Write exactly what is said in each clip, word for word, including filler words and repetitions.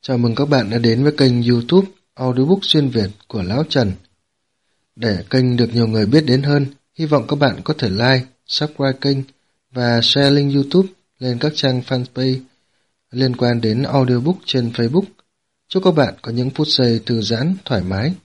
Chào mừng các bạn đã đến với kênh YouTube Audiobook xuyên Việt của Lão Trần. Để kênh được nhiều người biết đến hơn, hy vọng các bạn có thể like, subscribe kênh và share link YouTube lên các trang fanpage liên quan đến audiobook trên Facebook. Chúc các bạn có những phút giây thư giãn, thoải mái.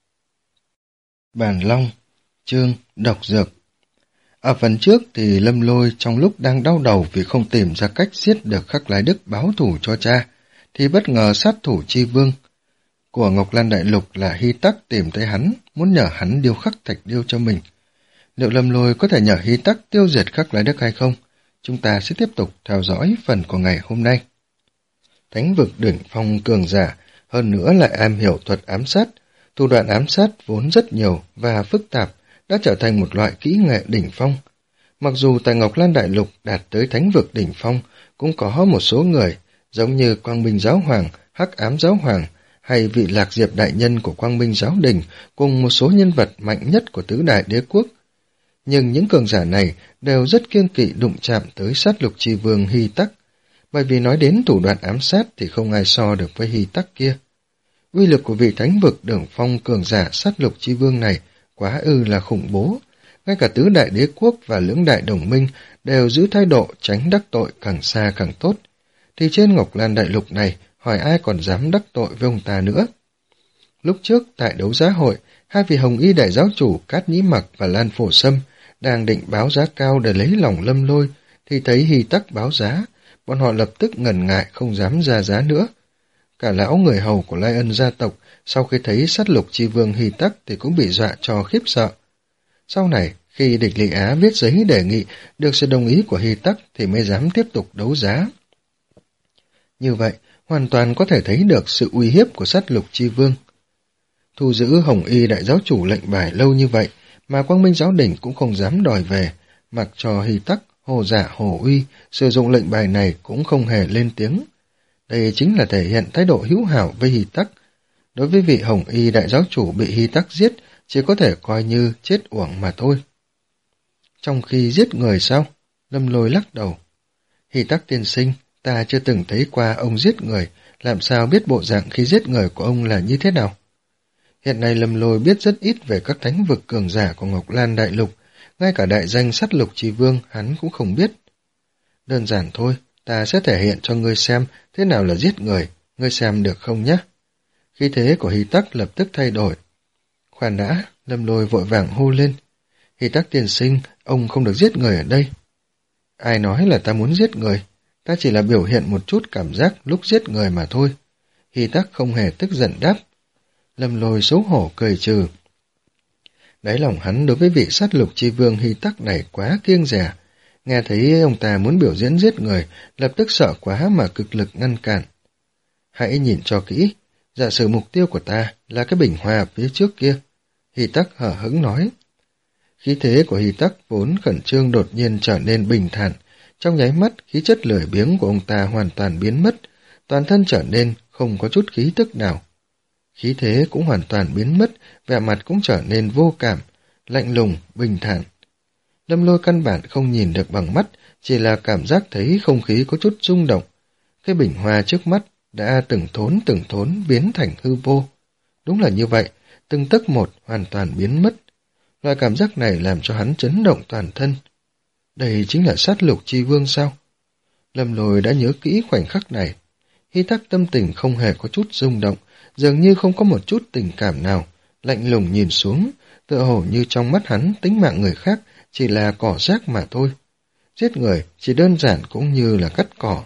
Bàn Long, chương Độc Dược. Ở phần trước thì Lâm Lôi trong lúc đang đau đầu vì không tìm ra cách giết được Khắc Lái Đức báo thù cho cha, thì bất ngờ sát thủ chi vương của Ngọc Lan Đại Lục là Hy Tắc tìm thấy hắn, muốn nhờ hắn điêu khắc thạch điêu cho mình. Liệu Lâm Lôi có thể nhờ Hy Tắc tiêu diệt Khắc Lái Đức hay không? Chúng ta sẽ tiếp tục theo dõi phần của ngày hôm nay. Thánh vực đỉnh phong cường giả, hơn nữa lại am hiểu thuật ám sát. Thủ đoạn ám sát vốn rất nhiều và phức tạp, đã trở thành một loại kỹ nghệ đỉnh phong. Mặc dù tại Ngọc Lan Đại Lục đạt tới thánh vực đỉnh phong, cũng có một số người, giống như Quang Minh Giáo Hoàng, Hắc Ám Giáo Hoàng, hay vị Lạc Diệp Đại Nhân của Quang Minh Giáo Đình, cùng một số nhân vật mạnh nhất của tứ đại đế quốc. Nhưng những cường giả này đều rất kiêng kỵ đụng chạm tới sát lục chi vương Hy Tắc, bởi vì nói đến thủ đoạn ám sát thì không ai so được với Hy Tắc kia. Uy lực của vị thánh vực đỉnh phong cường giả sát lục chi vương này quá ư là khủng bố. Ngay cả tứ đại đế quốc và lưỡng đại đồng minh đều giữ thái độ tránh đắc tội càng xa càng tốt. Thì trên Ngọc Lan Đại Lục này, hỏi ai còn dám đắc tội với ông ta nữa. Lúc trước, tại đấu giá hội, hai vị Hồng Y đại giáo chủ Cát Nhĩ Mặc và Lan Phổ Sâm đang định báo giá cao để lấy lòng Lâm Lôi, thì thấy Hy Tắc báo giá, bọn họ lập tức ngần ngại không dám ra giá nữa. Cả lão người hầu của Lai Ân gia tộc, sau khi thấy sát lục chi vương Hy Tắc thì cũng bị dọa cho khiếp sợ. Sau này, khi địch Lị Á viết giấy đề nghị được sự đồng ý của Hy Tắc thì mới dám tiếp tục đấu giá. Như vậy, hoàn toàn có thể thấy được sự uy hiếp của sát lục chi vương. Thu giữ Hồng Y đại giáo chủ lệnh bài lâu như vậy, mà Quang Minh Giáo Đình cũng không dám đòi về, mặc cho Hy Tắc, hồ giả hồ uy, sử dụng lệnh bài này cũng không hề lên tiếng. Đây chính là thể hiện thái độ hữu hảo với Hy Tắc. Đối với vị Hồng Y đại giáo chủ bị Hy Tắc giết, chỉ có thể coi như chết uổng mà thôi. Trong khi giết người sao? Lâm Lôi lắc đầu. Hy Tắc tiên sinh, ta chưa từng thấy qua ông giết người, làm sao biết bộ dạng khi giết người của ông là như thế nào? Hiện nay Lâm Lôi biết rất ít về các thánh vực cường giả của Ngọc Lan Đại Lục, ngay cả đại danh sát lục chi vương hắn cũng không biết. Đơn giản thôi, ta sẽ thể hiện cho ngươi xem thế nào là giết người, ngươi xem được không nhé? Khí thế của Hy Tắc lập tức thay đổi. Khoan đã, Lâm Lôi vội vàng hô lên. Hy Tắc tiên sinh, ông không được giết người ở đây. Ai nói là ta muốn giết người? Ta chỉ là biểu hiện một chút cảm giác lúc giết người mà thôi. Hy Tắc không hề tức giận đáp. Lâm Lôi xấu hổ cười trừ. Đáy lòng hắn đối với vị sát lục chi vương Hy Tắc này quá kiêng dè. Nghe thấy ông ta muốn biểu diễn giết người, lập tức sợ quá mà cực lực ngăn cản. Hãy nhìn cho kỹ, giả sử mục tiêu của ta là cái bình hoa phía trước kia. Hy Tắc hở hững nói. Khí thế của Hy Tắc vốn khẩn trương đột nhiên trở nên bình thản. Trong nháy mắt, khí chất lười biếng của ông ta hoàn toàn biến mất, toàn thân trở nên không có chút khí tức nào. Khí thế cũng hoàn toàn biến mất, vẻ mặt cũng trở nên vô cảm, lạnh lùng, bình thản. Lâm Lôi căn bản không nhìn được bằng mắt, chỉ là cảm giác thấy không khí có chút rung động. Cái bình hoa trước mắt đã từng thốn từng thốn biến thành hư vô. Đúng là như vậy, từng tấc một hoàn toàn biến mất. Loại cảm giác này làm cho hắn chấn động toàn thân. Đây chính là sát lục chi vương sao? Lâm Lôi đã nhớ kỹ khoảnh khắc này. Hy Tắc tâm tình không hề có chút rung động, dường như không có một chút tình cảm nào, lạnh lùng nhìn xuống, tựa hồ như trong mắt hắn tính mạng người khác chỉ là cỏ rác mà thôi. Giết người chỉ đơn giản cũng như là cắt cỏ.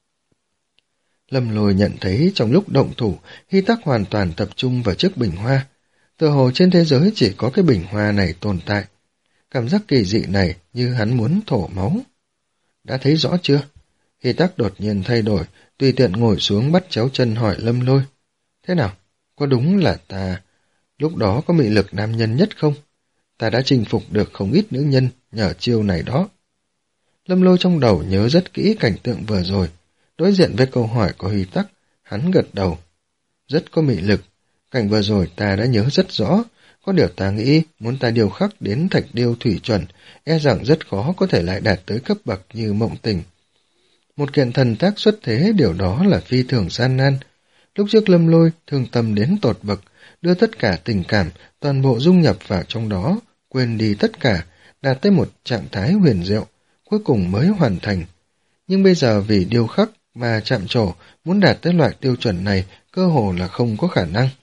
Lâm Lôi nhận thấy trong lúc động thủ, Hy Tắc hoàn toàn tập trung vào chiếc bình hoa. Tựa hồ trên thế giới chỉ có cái bình hoa này tồn tại. Cảm giác kỳ dị này như hắn muốn thổ máu. Đã thấy rõ chưa? Hy Tắc đột nhiên thay đổi, tùy tiện ngồi xuống bắt chéo chân hỏi Lâm Lôi. Thế nào? Có đúng là ta lúc đó có mị lực nam nhân nhất không? Ta đã chinh phục được không ít nữ nhân nhờ chiêu này đó. Lâm Lôi trong đầu nhớ rất kỹ cảnh tượng vừa rồi. Đối diện với câu hỏi của Hy Tắc, hắn gật đầu. Rất có mị lực. Cảnh vừa rồi ta đã nhớ rất rõ. Có điều ta nghĩ muốn ta điều khắc đến thạch điêu thủy chuẩn, e rằng rất khó có thể lại đạt tới cấp bậc như Mộng Tình. Một kiện thần tác xuất thế, điều đó là phi thường gian nan. Lúc trước Lâm Lôi thương tâm đến tột bậc, đưa tất cả tình cảm, toàn bộ dung nhập vào trong đó, quên đi tất cả, đạt tới một trạng thái huyền diệu, cuối cùng mới hoàn thành. Nhưng bây giờ vì điêu khắc mà chạm trổ, muốn đạt tới loại tiêu chuẩn này, cơ hồ là không có khả năng.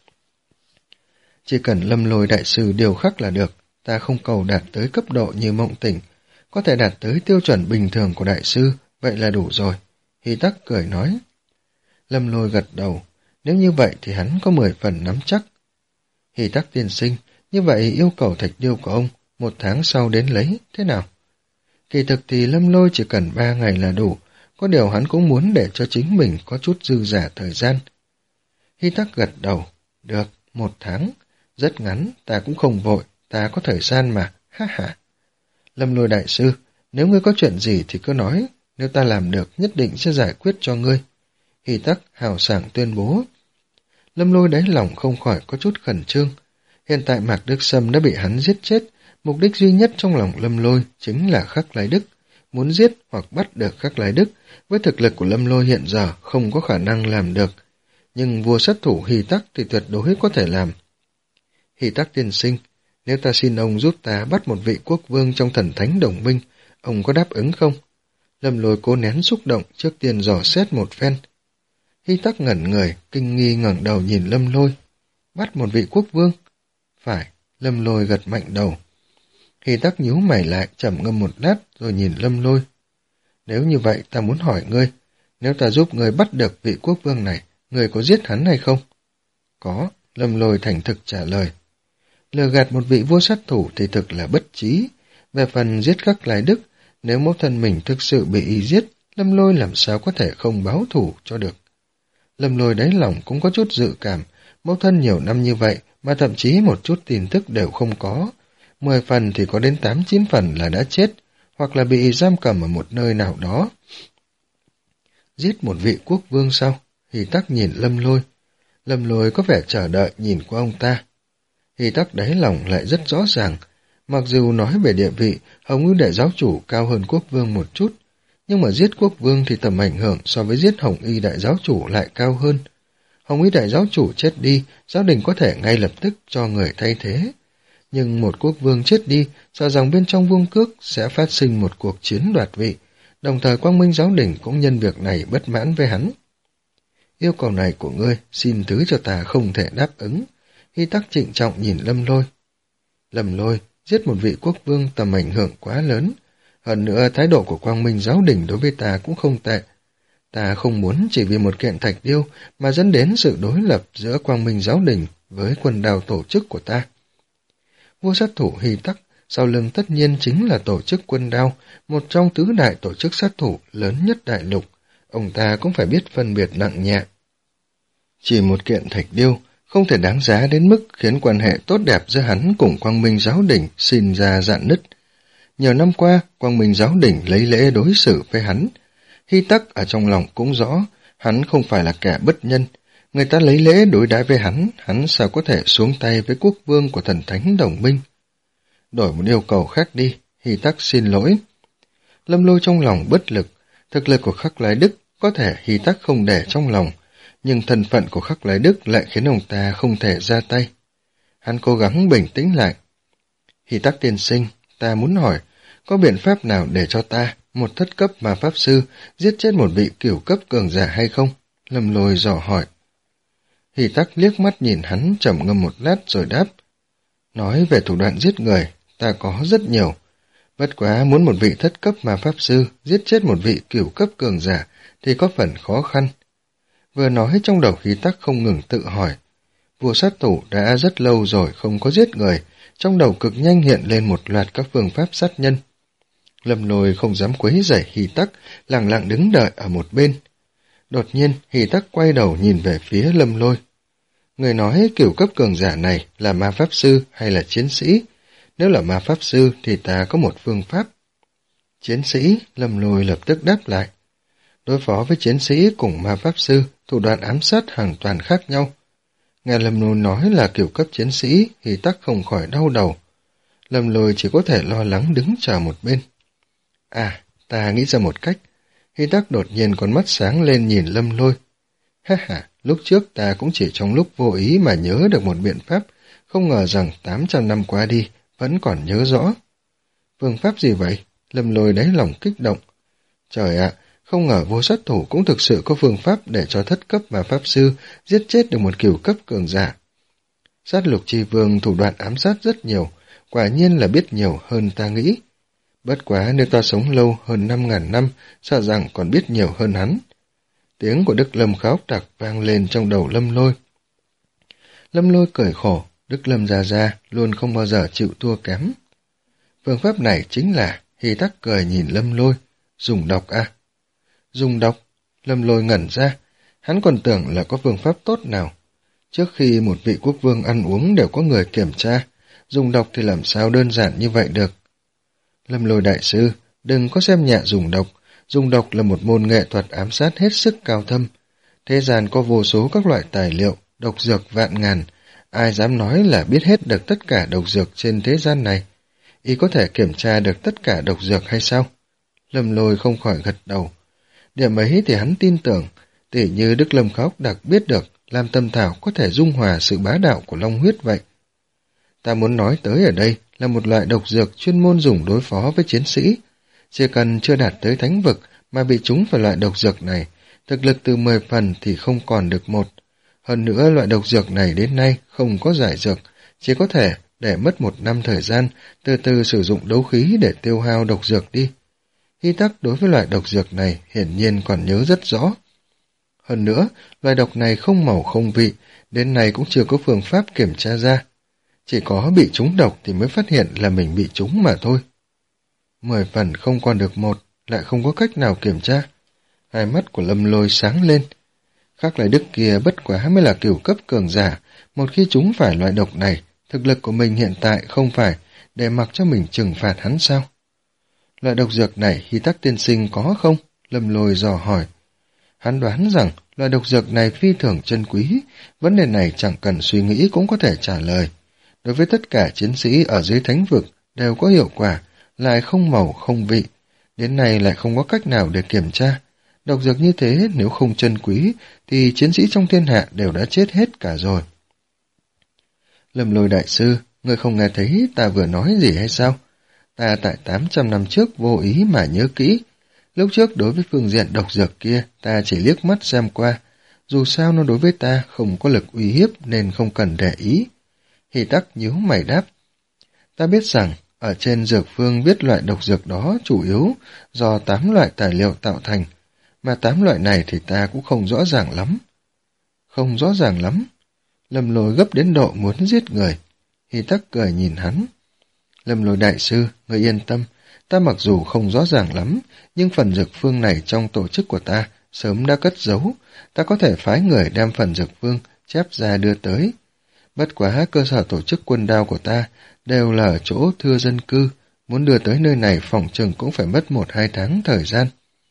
Chỉ cần Lâm Lôi đại sư điêu khắc là được, ta không cầu đạt tới cấp độ như Mộng Tỉnh, có thể đạt tới tiêu chuẩn bình thường của đại sư, vậy là đủ rồi. Hy Tắc cười nói. Lâm Lôi gật đầu, nếu như vậy thì hắn có mười phần nắm chắc. Hy Tắc tiên sinh, như vậy yêu cầu thạch điêu của ông, một tháng sau đến lấy, thế nào? Kỳ thực thì Lâm Lôi chỉ cần ba ngày là đủ, có điều hắn cũng muốn để cho chính mình có chút dư giả thời gian. Hy Tắc gật đầu, được, một tháng, rất ngắn, ta cũng không vội, ta có thời gian mà, ha ha. Lâm Lôi đại sư, nếu ngươi có chuyện gì thì cứ nói, nếu ta làm được nhất định sẽ giải quyết cho ngươi. Hy Tắc hào sảng tuyên bố. Lâm Lôi đáy lòng không khỏi có chút khẩn trương. Hiện tại Mạc Đức Sâm đã bị hắn giết chết, mục đích duy nhất trong lòng Lâm Lôi chính là Khắc Lái Đức. Muốn giết hoặc bắt được Khắc Lái Đức, với thực lực của Lâm Lôi hiện giờ không có khả năng làm được. Nhưng vua sát thủ Hy Tắc thì tuyệt đối có thể làm. Hy Tắc tiên sinh, nếu ta xin ông giúp ta bắt một vị quốc vương trong thần thánh đồng minh, ông có đáp ứng không? Lâm Lôi cố nén xúc động, trước tiên dò xét một phen. Hy Tắc ngẩn người, kinh nghi ngẩng đầu nhìn Lâm Lôi. Bắt một vị quốc vương? Phải, Lâm Lôi gật mạnh đầu. Hy Tắc nhíu mày lại, trầm ngâm một lát rồi nhìn Lâm Lôi. Nếu như vậy ta muốn hỏi ngươi, nếu ta giúp ngươi bắt được vị quốc vương này, ngươi có giết hắn hay không? Có, Lâm Lôi thành thực trả lời. Lừa gạt một vị vua sát thủ thì thực là bất trí. Về phần giết Khắc Lái Đức, nếu mẫu thân mình thực sự bị y giết, Lâm Lôi làm sao có thể không báo thù cho được. Lâm Lôi đáy lòng cũng có chút dự cảm, mẫu thân nhiều năm như vậy mà thậm chí một chút tin tức đều không có. Mười phần thì có đến tám chín phần là đã chết, hoặc là bị giam cầm ở một nơi nào đó. Giết một vị quốc vương sao? Hy Tắc nhìn Lâm Lôi. Lâm Lôi có vẻ chờ đợi nhìn qua ông ta. Hy Tắc đáy lòng lại rất rõ ràng, mặc dù nói về địa vị, Hồng Y Đại Giáo Chủ cao hơn quốc vương một chút, nhưng mà giết quốc vương thì tầm ảnh hưởng so với giết Hồng Y Đại Giáo Chủ lại cao hơn. Hồng Y Đại Giáo Chủ chết đi, giáo đình có thể ngay lập tức cho người thay thế. Nhưng một quốc vương chết đi, sợ rằng bên trong Vương Cước sẽ phát sinh một cuộc chiến đoạt vị, đồng thời Quang Minh giáo đình cũng nhân việc này bất mãn với hắn. Yêu cầu này của ngươi, xin thứ cho ta không thể đáp ứng. Hy Tắc trịnh trọng nhìn Lâm Lôi. Lâm Lôi, giết một vị quốc vương tầm ảnh hưởng quá lớn. Hơn nữa, thái độ của Quang Minh giáo đình đối với ta cũng không tệ. Ta không muốn chỉ vì một kiện thạch điêu mà dẫn đến sự đối lập giữa Quang Minh giáo đình với quần đào tổ chức của ta. Vua sát thủ Hy Tắc, sau lưng tất nhiên chính là tổ chức quân đao, một trong tứ đại tổ chức sát thủ lớn nhất đại lục. Ông ta cũng phải biết phân biệt nặng nhẹ. Chỉ một kiện thạch điêu không thể đáng giá đến mức khiến quan hệ tốt đẹp giữa hắn cùng Quang Minh giáo đình sinh ra rạn nứt. Nhiều năm qua, Quang Minh giáo đình lấy lễ đối xử với hắn. Hy Tắc ở trong lòng cũng rõ, hắn không phải là kẻ bất nhân. Người ta lấy lễ đối đãi với hắn, hắn sao có thể xuống tay với quốc vương của thần thánh đồng minh. Đổi một yêu cầu khác đi, Hy Tắc xin lỗi. Lâm Lôi trong lòng bất lực, thực lực của Khắc Lái Đức có thể Hy Tắc không để trong lòng, nhưng thân phận của Khắc Lái Đức lại khiến ông ta không thể ra tay. Hắn cố gắng bình tĩnh lại. Hy Tắc tiên sinh, ta muốn hỏi, có biện pháp nào để cho ta, một thất cấp ma pháp sư, giết chết một vị cửu cấp cường giả hay không? Lâm Lôi dò hỏi. Hy Tắc liếc mắt nhìn hắn trầm ngâm một lát rồi đáp. Nói về thủ đoạn giết người, ta có rất nhiều. Bất quá muốn một vị thất cấp ma pháp sư giết chết một vị cửu cấp cường giả thì có phần khó khăn. Vừa nói trong đầu Hy Tắc không ngừng tự hỏi. Vua sát thủ đã rất lâu rồi không có giết người, trong đầu cực nhanh hiện lên một loạt các phương pháp sát nhân. Lâm Lôi không dám quấy rầy Hy Tắc, lặng lặng đứng đợi ở một bên. Đột nhiên, Hy Tắc quay đầu nhìn về phía Lâm Lôi. Người nói cửu cấp cường giả này là ma pháp sư hay là chiến sĩ? Nếu là ma pháp sư thì ta có một phương pháp. Chiến sĩ, Lâm Lôi lập tức đáp lại. Đối phó với chiến sĩ cùng ma pháp sư, thủ đoạn ám sát hoàn toàn khác nhau. Nghe Lâm Lôi nói là cửu cấp chiến sĩ, Hy Tắc không khỏi đau đầu. Lâm Lôi chỉ có thể lo lắng đứng chờ một bên. À, ta nghĩ ra một cách. Hy Tắc đột nhiên con mắt sáng lên nhìn Lâm Lôi. Ha ha, lúc trước ta cũng chỉ trong lúc vô ý mà nhớ được một biện pháp, không ngờ rằng tám trăm năm qua đi, vẫn còn nhớ rõ. Phương pháp gì vậy? Lâm Lôi đáy lòng kích động. Trời ạ, không ngờ Vô Sát Thủ cũng thực sự có phương pháp để cho thất cấp và pháp sư giết chết được một cửu cấp cường giả. Sát Lục Chi Vương thủ đoạn ám sát rất nhiều, quả nhiên là biết nhiều hơn ta nghĩ. Bất quá nếu ta sống lâu hơn năm ngàn năm, sợ rằng còn biết nhiều hơn hắn. Tiếng của Đức Lâm kháo đặc vang lên trong đầu Lâm Lôi. Lâm Lôi cười khổ, Đức Lâm già già luôn không bao giờ chịu thua kém. Phương pháp này chính là, Hy Tắc cười nhìn Lâm Lôi, dùng độc à? Dùng độc? Lâm Lôi ngẩn ra, hắn còn tưởng là có phương pháp tốt nào. Trước khi một vị quốc vương ăn uống đều có người kiểm tra, dùng độc thì làm sao đơn giản như vậy được. Lâm Lôi đại sư, đừng có xem nhẹ dùng độc, dùng độc là một môn nghệ thuật ám sát hết sức cao thâm. Thế gian có vô số các loại tài liệu, độc dược vạn ngàn, ai dám nói là biết hết được tất cả độc dược trên thế gian này. Y có thể kiểm tra được tất cả độc dược hay sao? Lâm Lôi không khỏi gật đầu. Điểm ấy thì hắn tin tưởng, tỉ như Đức Lâm Khóc đặc biết được làm tâm thảo có thể dung hòa sự bá đạo của long huyết vậy. Ta muốn nói tới ở đây là một loại độc dược chuyên môn dùng đối phó với chiến sĩ. Chỉ cần chưa đạt tới thánh vực mà bị trúng phải loại độc dược này, thực lực từ mười phần thì không còn được một. Hơn nữa loại độc dược này đến nay không có giải dược, chỉ có thể để mất một năm thời gian, từ từ sử dụng đấu khí để tiêu hao độc dược đi. Hy Tắc đối với loại độc dược này hiển nhiên còn nhớ rất rõ. Hơn nữa, loại độc này không màu không vị, đến nay cũng chưa có phương pháp kiểm tra ra. Chỉ có bị trúng độc thì mới phát hiện là mình bị trúng mà thôi. Mười phần không còn được một, lại không có cách nào kiểm tra. Hai mắt của Lâm Lôi sáng lên. Khác lại Đức kia bất quá mới là cửu cấp cường giả, một khi trúng phải loại độc này, thực lực của mình hiện tại không phải để mặc cho mình trừng phạt hắn sao? Loại độc dược này Hy Tắc tiên sinh có không? Lâm Lôi dò hỏi. Hắn đoán rằng loại độc dược này phi thường chân quý, vấn đề này chẳng cần suy nghĩ cũng có thể trả lời. Đối với tất cả chiến sĩ ở dưới thánh vực đều có hiệu quả, lại không màu không vị, đến nay lại không có cách nào để kiểm tra. Độc dược như thế nếu không chân quý thì chiến sĩ trong thiên hạ đều đã chết hết cả rồi. Lâm Lôi đại sư, ngươi không nghe thấy ta vừa nói gì hay sao? Ta tại tám trăm năm trước vô ý mà nhớ kỹ. Lúc trước đối với phương diện độc dược kia ta chỉ liếc mắt xem qua. Dù sao nó đối với ta không có lực uy hiếp nên không cần để ý. Hy Tắc nhíu mày đáp. Ta biết rằng ở trên dược phương viết loại độc dược đó chủ yếu do tám loại tài liệu tạo thành, mà tám loại này thì ta cũng không rõ ràng lắm. Không rõ ràng lắm? Lâm Lôi gấp đến độ muốn giết người. Hy Tắc cười nhìn hắn. Lâm Lôi đại sư, người yên tâm, ta mặc dù không rõ ràng lắm, nhưng phần dược phương này trong tổ chức của ta sớm đã cất giấu, ta có thể phái người đem phần dược phương chép ra đưa tới. Bất quá cơ sở tổ chức quân đao của ta đều là ở chỗ thưa dân cư, muốn đưa tới nơi này phòng chừng cũng phải mất một hai tháng thời gian.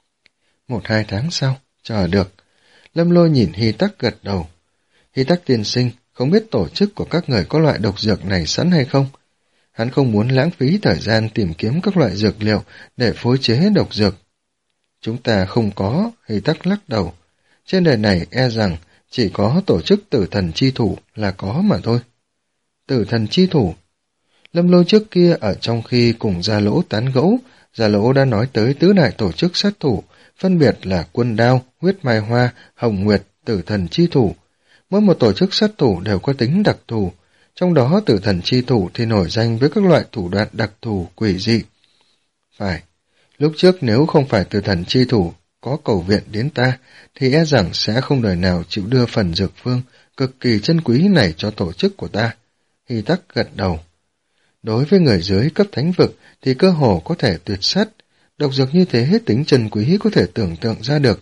Một hai tháng sau? Chờ được. Lâm Lôi nhìn Hy Tắc gật đầu. Hy Tắc tiên sinh, không biết tổ chức của các người có loại độc dược này sẵn hay không? Hắn không muốn lãng phí thời gian tìm kiếm các loại dược liệu để phối chế độc dược. Chúng ta không có, Hy Tắc lắc đầu. Trên đời này e rằng chỉ có tổ chức tử thần chi thủ là có mà thôi. Tử thần chi thủ? Lâm Lôi trước kia ở trong khi cùng Gia Lỗ tán gẫu, Gia Lỗ đã nói tới tứ đại tổ chức sát thủ, phân biệt là Quân Đao, Huyết Mai Hoa, Hồng Nguyệt, Tử thần chi thủ. Mỗi một tổ chức sát thủ đều có tính đặc thù, trong đó tử thần chi thủ thì nổi danh với các loại thủ đoạn đặc thù quỷ dị. Phải, lúc trước nếu không phải tử thần chi thủ có cầu viện đến ta, thì e rằng sẽ không đời nào chịu đưa phần dược phương cực kỳ chân quý này cho tổ chức của ta. Hy Tắc gật đầu. Đối với người dưới cấp thánh vực thì cơ hồ có thể tuyệt sát, độc dược như thế hết tính chân quý có thể tưởng tượng ra được.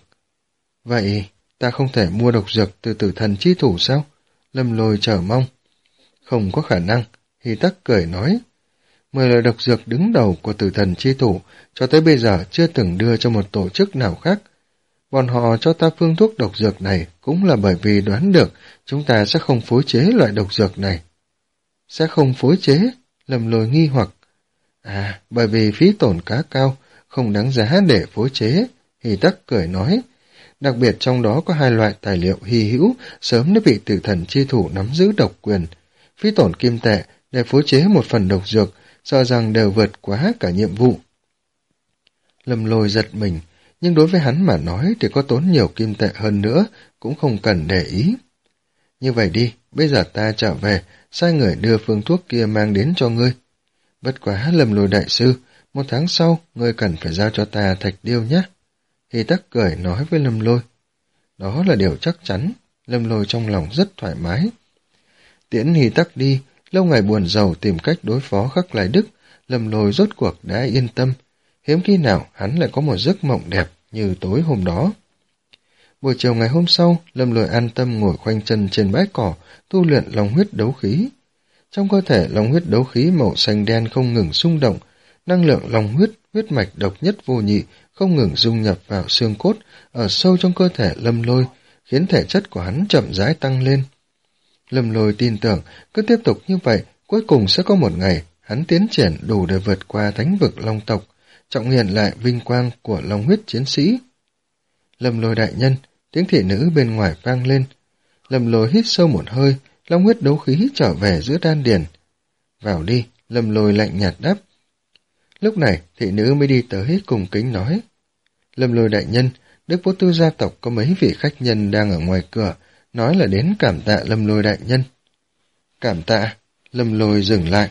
Vậy ta không thể mua độc dược từ tử thần chi thủ sao? Lâm Lôi chờ mong. Không có khả năng, Hy Tắc cười nói. Mười loại độc dược đứng đầu của tử thần chi thủ cho tới bây giờ chưa từng đưa cho một tổ chức nào khác. Bọn họ cho ta phương thuốc độc dược này cũng là bởi vì đoán được chúng ta sẽ không phối chế loại độc dược này. Sẽ không phối chế? Lâm Lôi nghi hoặc. À, bởi vì phí tổn cá cao, không đáng giá để phối chế, Hy Tắc cười nói. Đặc biệt trong đó có hai loại tài liệu hy hữu sớm đã bị tử thần chi thủ nắm giữ độc quyền. Phí tổn kim tệ để phối chế một phần độc dược, sợ rằng đều vượt quá cả nhiệm vụ. Lâm Lôi giật mình, nhưng đối với hắn mà nói thì có tốn nhiều kim tệ hơn nữa, cũng không cần để ý. Như vậy đi, bây giờ ta trở về, sai người đưa phương thuốc kia mang đến cho ngươi. Bất quá Lâm Lôi đại sư, một tháng sau, ngươi cần phải giao cho ta thạch điêu nhé. Hy Tắc cười nói với Lâm Lôi. Đó là điều chắc chắn, Lâm Lôi trong lòng rất thoải mái. Tiễn Hy Tắc đi, lâu ngày buồn rầu tìm cách đối phó Khắc Lai Đức, Lâm Lôi rốt cuộc đã yên tâm. Hiếm khi nào hắn lại có một giấc mộng đẹp như tối hôm đó. Buổi chiều ngày hôm sau, Lâm Lôi an tâm ngồi khoanh chân trên bãi cỏ, tu luyện long huyết đấu khí. Trong cơ thể long huyết đấu khí màu xanh đen không ngừng xung động, năng lượng long huyết, huyết mạch độc nhất vô nhị, không ngừng dung nhập vào xương cốt, ở sâu trong cơ thể Lâm Lôi, khiến thể chất của hắn chậm rãi tăng lên. Lâm Lôi tin tưởng, cứ tiếp tục như vậy, cuối cùng sẽ có một ngày, hắn tiến triển đủ để vượt qua thánh vực long tộc, trọng hiện lại vinh quang của long huyết chiến sĩ. Lâm Lôi đại nhân, tiếng thị nữ bên ngoài vang lên. Lâm Lôi hít sâu một hơi, long huyết đấu khí trở về giữa đan điền. Vào đi, Lâm Lôi lạnh nhạt đáp. Lúc này, thị nữ mới đi tới cùng kính nói. Lâm Lôi đại nhân, Đức Vô Tư gia tộc có mấy vị khách nhân đang ở ngoài cửa, nói là đến cảm tạ Lâm Lôi đại nhân. Cảm tạ, Lâm Lôi dừng lại.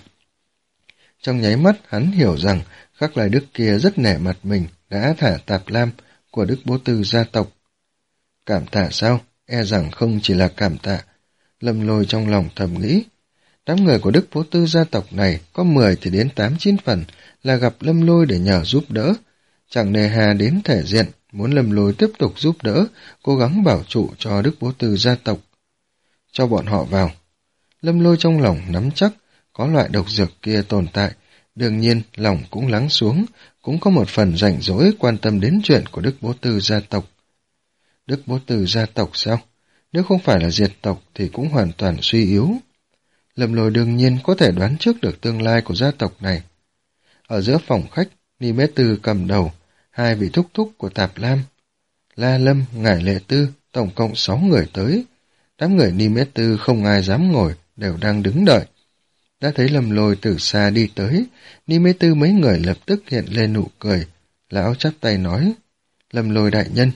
Trong nháy mắt hắn hiểu rằng Khắc Lai Đức kia rất nể mặt mình đã thả Tạp Lam của Đức Bố Tư gia tộc. Cảm tạ sao? E rằng không chỉ là cảm tạ. Lâm Lôi trong lòng thầm nghĩ. Đám người của Đức Bố Tư gia tộc này có mười thì đến tám chín phần là gặp Lâm Lôi để nhờ giúp đỡ. Chẳng nề hà đến thể diện, muốn Lâm Lôi tiếp tục giúp đỡ, cố gắng bảo trụ cho Đức Bố Tư gia tộc. Cho bọn họ vào. Lâm Lôi trong lòng nắm chắc, có loại độc dược kia tồn tại, đương nhiên lòng cũng lắng xuống, cũng có một phần rảnh rỗi quan tâm đến chuyện của Đức Bố Tư gia tộc. Đức Bố Tư gia tộc sao? Nếu không phải là diệt tộc thì cũng hoàn toàn suy yếu. Lâm Lôi đương nhiên có thể đoán trước được tương lai của gia tộc này. Ở giữa phòng khách, Ni Mễ Tư cầm đầu, hai vị thúc thúc của Tạp Lam. La Lâm, Ngải Lệ Tư, tổng cộng sáu người tới. Đám người Ni Mễ Tư không ai dám ngồi, đều đang đứng đợi. Đã thấy Lâm Lôi từ xa đi tới, Ni Mễ Tư mấy người lập tức hiện lên nụ cười. Lão chắp tay nói, Lâm Lôi đại nhân.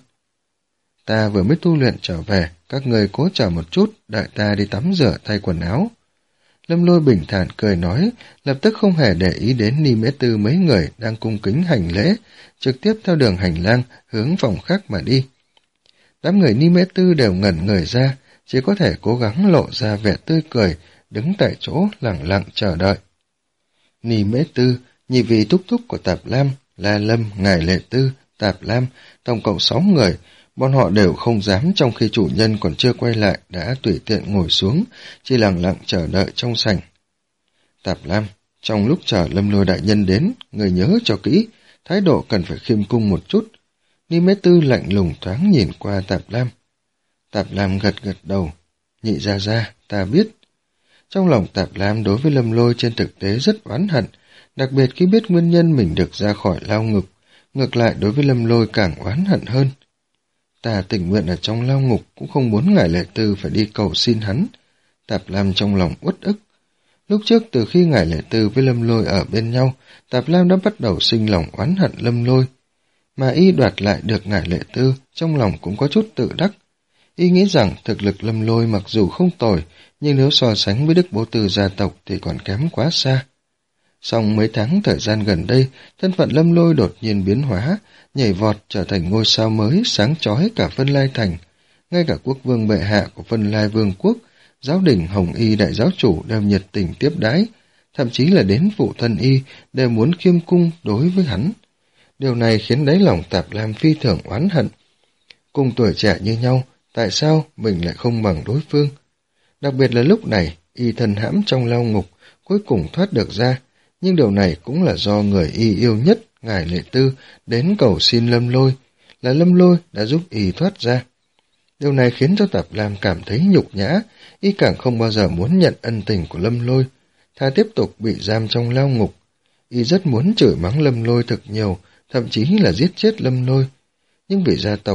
Ta vừa mới tu luyện trở về, các người cố chờ một chút, đợi ta đi tắm rửa thay quần áo. Lâm Lôi bình thản cười nói, lập tức không hề để ý đến Ni Mễ Tư mấy người đang cung kính hành lễ, trực tiếp theo đường hành lang hướng phòng khác mà đi. Đám người Ni Mễ Tư đều ngẩn người ra, chỉ có thể cố gắng lộ ra vẻ tươi cười, đứng tại chỗ lặng lặng chờ đợi. Ni Mễ Tư, nhị vị thúc thúc của Tạp Lam, La Lâm, Ngải Lệ Tư, Tạp Lam, tổng cộng sáu người, bọn họ đều không dám trong khi chủ nhân còn chưa quay lại đã tùy tiện ngồi xuống, chỉ lặng lặng chờ đợi trong sảnh. Tạp Lam, trong lúc chờ Lâm Lôi đại nhân đến, người nhớ cho kỹ, thái độ cần phải khiêm cung một chút. Ni Mễ Tư lạnh lùng thoáng nhìn qua Tạp Lam. Tạp Lam gật gật đầu, nhị ra ra, ta biết. Trong lòng Tạp Lam đối với Lâm Lôi trên thực tế rất oán hận, đặc biệt khi biết nguyên nhân mình được ra khỏi lao ngục, ngược lại đối với Lâm Lôi càng oán hận hơn. Ta tình nguyện ở trong lao ngục cũng không muốn Ngải Lệ Tư phải đi cầu xin hắn. Tạp Lam trong lòng uất ức. Lúc trước từ khi Ngải Lệ Tư với Lâm Lôi ở bên nhau, Tạp Lam đã bắt đầu sinh lòng oán hận Lâm Lôi. Mà y đoạt lại được Ngải Lệ Tư, trong lòng cũng có chút tự đắc. Y nghĩ rằng thực lực Lâm Lôi mặc dù không tồi, nhưng nếu so sánh với Đức Bố Tư gia tộc thì còn kém quá xa. Song mấy tháng thời gian gần đây, thân phận Lâm Lôi đột nhiên biến hóa, nhảy vọt trở thành ngôi sao mới sáng chói cả Vân Lai Thành. Ngay cả quốc vương bệ hạ của Vân Lai Vương quốc, giáo đình Hồng Y đại giáo chủ đều nhiệt tình tiếp đãi, thậm chí là đến phụ thân y đều muốn khiêm cung đối với hắn. Điều này khiến đáy lòng Tạp Lam phi thường oán hận. Cùng tuổi trẻ như nhau, tại sao mình lại không bằng đối phương? Đặc biệt là lúc này, y thân hãm trong lao ngục, cuối cùng thoát được ra, nhưng điều này cũng là do người y yêu nhất, Ngải Lệ Tư, đến cầu xin Lâm Lôi, là Lâm Lôi đã giúp y thoát ra. Điều này khiến cho Tạp Lam cảm thấy nhục nhã, y càng không bao giờ muốn nhận ân tình của Lâm Lôi, thà tiếp tục bị giam trong lao ngục. Y rất muốn chửi mắng Lâm Lôi thật nhiều, thậm chí là giết chết Lâm Lôi. Nhưng vì gia tộc,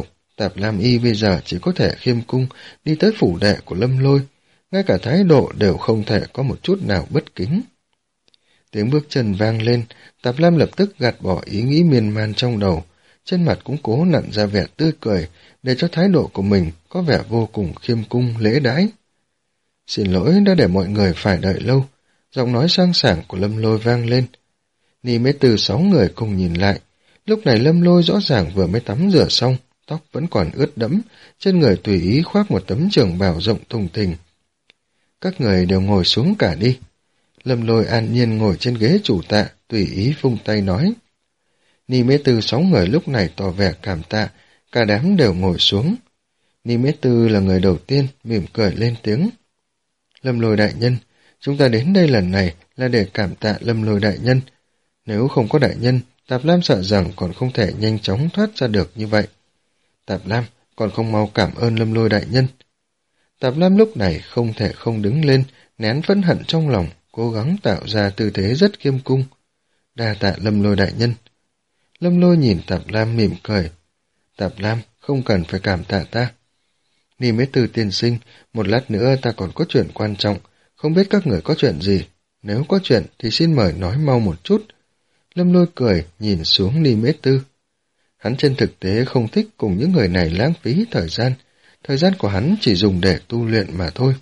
Tạp Lam Y bây giờ chỉ có thể khiêm cung đi tới phủ đệ của Lâm Lôi, ngay cả thái độ đều không thể có một chút nào bất kính. Tiếng bước chân vang lên, Tạp Lam lập tức gạt bỏ ý nghĩ miên man trong đầu, trên mặt cũng cố nặn ra vẻ tươi cười, để cho thái độ của mình có vẻ vô cùng khiêm cung lễ đãi. Xin lỗi đã để mọi người phải đợi lâu, giọng nói sang sảng của Lâm Lôi vang lên. Ni Mễ Từ sáu người cùng nhìn lại, lúc này Lâm Lôi rõ ràng vừa mới tắm rửa xong, tóc vẫn còn ướt đẫm, trên người tùy ý khoác một tấm trường bào rộng thùng thình. Các người đều ngồi xuống cả đi. Lâm Lôi an nhiên ngồi trên ghế chủ tạ, tùy ý vung tay nói. Ni Mễ Từ sáu người lúc này tỏ vẻ cảm tạ, cả đám đều ngồi xuống. Ni Mễ Từ là người đầu tiên, mỉm cười lên tiếng. Lâm Lôi đại nhân, chúng ta đến đây lần này là để cảm tạ Lâm Lôi đại nhân. Nếu không có đại nhân, Tạp Lam sợ rằng còn không thể nhanh chóng thoát ra được như vậy. Tạp Lam còn không mau cảm ơn Lâm Lôi đại nhân. Tạp Lam lúc này không thể không đứng lên, nén phẫn hận trong lòng, cố gắng tạo ra tư thế rất khiêm cung. Đa tạ Lâm Lôi đại nhân. Lâm Lôi nhìn Tạp Lam mỉm cười. Tạp Lam không cần phải cảm tạ ta. Ni Mễ Từ tiên sinh, một lát nữa ta còn có chuyện quan trọng, không biết các người có chuyện gì. Nếu có chuyện thì xin mời nói mau một chút. Lâm Lôi cười, nhìn xuống Ni Mễ Từ. Hắn trên thực tế không thích cùng những người này lãng phí thời gian, thời gian của hắn chỉ dùng để tu luyện mà thôi.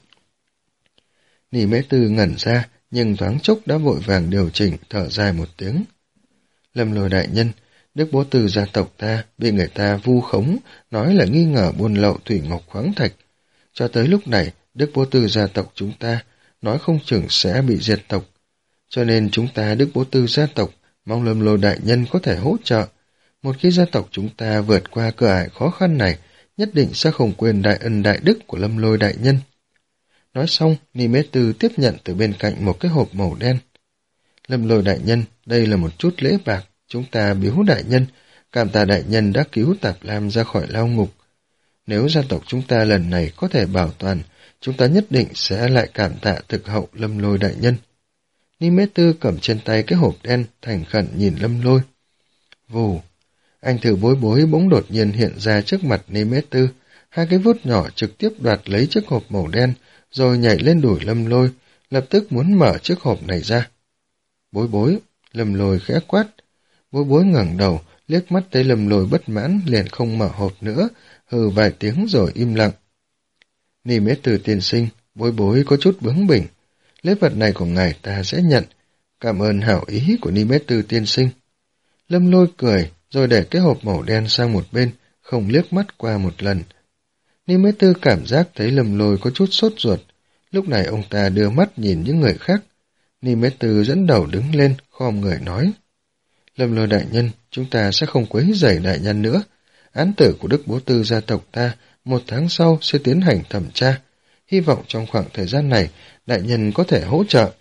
Ni Mễ Từ ngẩn ra, nhưng thoáng chốc đã vội vàng điều chỉnh, thở dài một tiếng. Lâm Lôi đại nhân, Đức Bố Từ gia tộc ta bị người ta vu khống, nói là nghi ngờ buôn lậu thủy ngọc khoáng thạch. Cho tới lúc này, Đức Bố Từ gia tộc chúng ta nói không chừng sẽ bị diệt tộc. Cho nên chúng ta Đức Bố Từ gia tộc mong Lâm Lôi đại nhân có thể hỗ trợ. Một khi gia tộc chúng ta vượt qua cửa ải khó khăn này, nhất định sẽ không quên đại ân đại đức của Lâm Lôi đại nhân. Nói xong, Ni Mễ Từ tiếp nhận từ bên cạnh một cái hộp màu đen. Lâm Lôi đại nhân, đây là một chút lễ bạc, chúng ta biếu đại nhân, cảm tạ đại nhân đã cứu Tạp Lam ra khỏi lao ngục. Nếu gia tộc chúng ta lần này có thể bảo toàn, chúng ta nhất định sẽ lại cảm tạ thực hậu Lâm Lôi đại nhân. Ni Mễ Từ cầm trên tay cái hộp đen, thành khẩn nhìn Lâm Lôi. Vù, anh thử bối bối bỗng đột nhiên hiện ra trước mặt Ni Mễ Từ, hai cái vuốt nhỏ trực tiếp đoạt lấy chiếc hộp màu đen, rồi nhảy lên đùi Lâm Lôi, lập tức muốn mở chiếc hộp này ra. Bối bối, Lâm Lôi khẽ quát. Bối bối ngẩng đầu, liếc mắt thấy Lâm Lôi bất mãn, liền không mở hộp nữa, hừ vài tiếng rồi im lặng. Ni Mễ Từ tiên sinh, bối bối có chút bướng bỉnh. Lễ vật này của ngài ta sẽ nhận. Cảm ơn hảo ý của Ni Mễ Từ tiên sinh. Lâm Lôi cười, rồi để cái hộp màu đen sang một bên, không liếc mắt qua một lần. Ni Mễ Từ cảm giác thấy Lâm Lôi có chút sốt ruột. Lúc này ông ta đưa mắt nhìn những người khác. Ni Mễ Từ dẫn đầu đứng lên, khom người nói. Lâm Lôi đại nhân, chúng ta sẽ không quấy rầy đại nhân nữa. Án tử của Đức Bố Từ gia tộc ta một tháng sau sẽ tiến hành thẩm tra. Hy vọng trong khoảng thời gian này, đại nhân có thể hỗ trợ.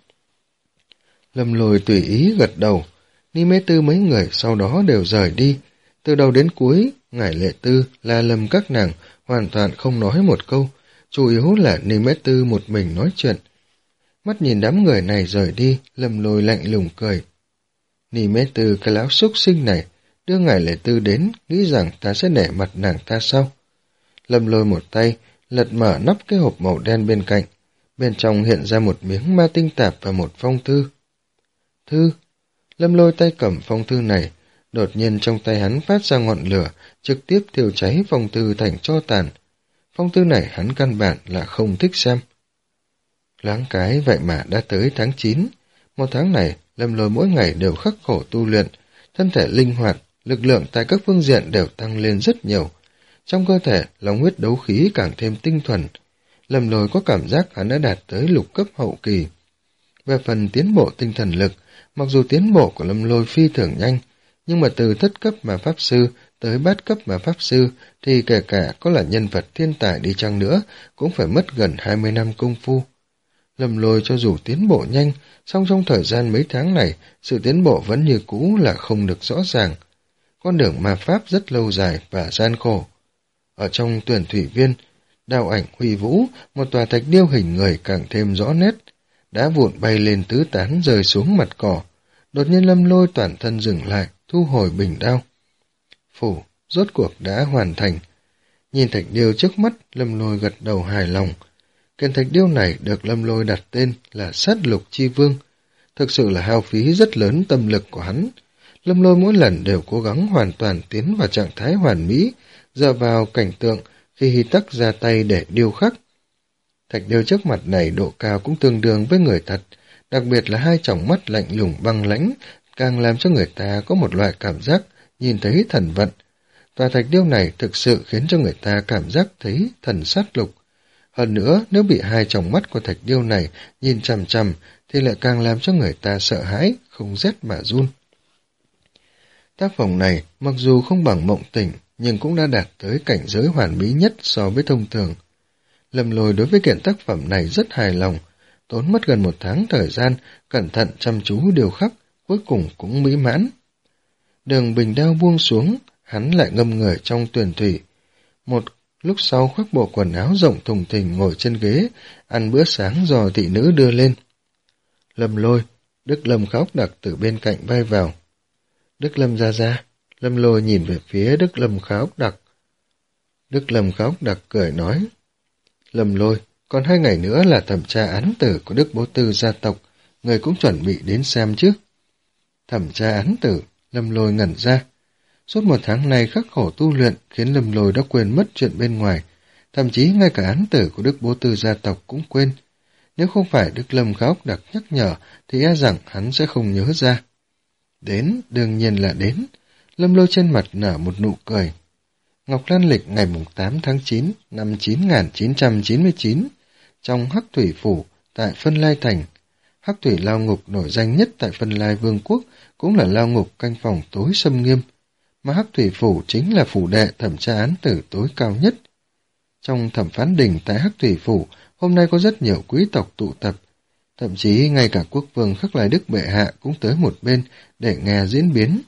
Lâm Lôi tùy ý gật đầu. Ni Mễ Từ mấy người sau đó đều rời đi. Từ đầu đến cuối, Ngải Lệ Tư, La Lâm các nàng hoàn toàn không nói một câu. Chủ yếu là Ni Mễ Từ một mình nói chuyện. Mắt nhìn đám người này rời đi, Lâm Lôi lạnh lùng cười. Ni Mễ Từ cái lão súc sinh này, đưa Ngải Lệ Tư đến, nghĩ rằng ta sẽ nể mặt nàng ta sao? Lâm Lôi một tay, lật mở nắp cái hộp màu đen bên cạnh. Bên trong hiện ra một miếng ma tinh tạp và một phong thư. Thư? Lâm Lôi tay cầm phong thư này, đột nhiên trong tay hắn phát ra ngọn lửa, trực tiếp thiêu cháy phong thư thành tro tàn. Phong thư này hắn căn bản là không thích xem. Loáng cái vậy mà đã tới tháng chín. Một tháng này, Lâm Lôi mỗi ngày đều khắc khổ tu luyện, thân thể linh hoạt, lực lượng tại các phương diện đều tăng lên rất nhiều. Trong cơ thể, lòng huyết đấu khí càng thêm tinh thuần. Lâm Lôi có cảm giác hắn đã đạt tới lục cấp hậu kỳ. Về phần tiến bộ tinh thần lực, mặc dù tiến bộ của Lâm Lôi phi thường nhanh, nhưng mà từ thất cấp mà pháp sư tới bát cấp mà pháp sư thì kể cả có là nhân vật thiên tài đi chăng nữa cũng phải mất gần hai mươi năm công phu. Lâm Lôi cho dù tiến bộ nhanh, song trong thời gian mấy tháng này, sự tiến bộ vẫn như cũ là không được rõ ràng. Con đường ma pháp rất lâu dài và gian khổ. Ở trong tuyển thủy viên, đao ảnh huy vũ, một tòa thạch điêu hình người càng thêm rõ nét. Đá vụn bay lên tứ tán rơi xuống mặt cỏ. Đột nhiên Lâm Lôi toàn thân dừng lại, thu hồi bình đao. Phủ, rốt cuộc đã hoàn thành. Nhìn thạch điêu trước mắt, Lâm Lôi gật đầu hài lòng. Kiện thạch điêu này được Lâm Lôi đặt tên là Sát Lục Chi Vương. Thực sự là hao phí rất lớn tâm lực của hắn. Lâm Lôi mỗi lần đều cố gắng hoàn toàn tiến vào trạng thái hoàn mỹ, dựa vào cảnh tượng khi Hy Tắc ra tay để điêu khắc. Thạch điêu trước mặt này độ cao cũng tương đương với người thật, đặc biệt là hai tròng mắt lạnh lùng băng lãnh, càng làm cho người ta có một loại cảm giác nhìn thấy thần vận. Tòa thạch điêu này thực sự khiến cho người ta cảm giác thấy thần sát lục. Hơn nữa, nếu bị hai tròng mắt của thạch điêu này nhìn chằm chằm, thì lại càng làm cho người ta sợ hãi, không rét mà run. Tác phẩm này, mặc dù không bằng Mộng Tỉnh, nhưng cũng đã đạt tới cảnh giới hoàn mỹ nhất so với thông thường. Lâm Lôi đối với kiện tác phẩm này rất hài lòng, tốn mất gần một tháng thời gian, cẩn thận chăm chú điều khắc, cuối cùng cũng mỹ mãn. Đường bình đao buông xuống, hắn lại ngâm người trong tuyền thủy. Một lúc sau khoác bộ quần áo rộng thùng thình ngồi trên ghế, ăn bữa sáng do thị nữ đưa lên. Lâm Lôi, Đức Lâm Khóc Đặc từ bên cạnh bay vào. Đức Lâm ra ra, Lâm Lôi nhìn về phía Đức Lâm Khóc Đặc. Đức Lâm Khóc Đặc cười nói, Lâm Lôi, còn hai ngày nữa là thẩm tra án tử của Đức Bố Tư gia tộc, người cũng chuẩn bị đến xem chứ. Thẩm tra án tử, Lâm Lôi ngẩn ra. Suốt một tháng này khắc khổ tu luyện khiến Lâm Lôi đã quên mất chuyện bên ngoài, thậm chí ngay cả án tử của Đức Bố Tư gia tộc cũng quên. Nếu không phải Đức Lâm Khóc Đặc nhắc nhở thì e rằng hắn sẽ không nhớ ra. Đến, đương nhiên là đến. Lâm Lôi trên mặt nở một nụ cười. Ngọc Lan lịch ngày tám tháng chín năm chín nghìn chín trăm chín mươi chín, trong Hắc Thủy Phủ tại Phân Lai Thành. Hắc Thủy lao ngục nổi danh nhất tại Phân Lai Vương quốc, cũng là lao ngục canh phòng tối xâm nghiêm, mà Hắc Thủy Phủ chính là phủ đệ thẩm tra án tử tối cao nhất. Trong thẩm phán đình tại Hắc Thủy Phủ, hôm nay có rất nhiều quý tộc tụ tập, thậm chí ngay cả quốc vương Khắc Lai Đức bệ hạ cũng tới một bên để nghe diễn biến.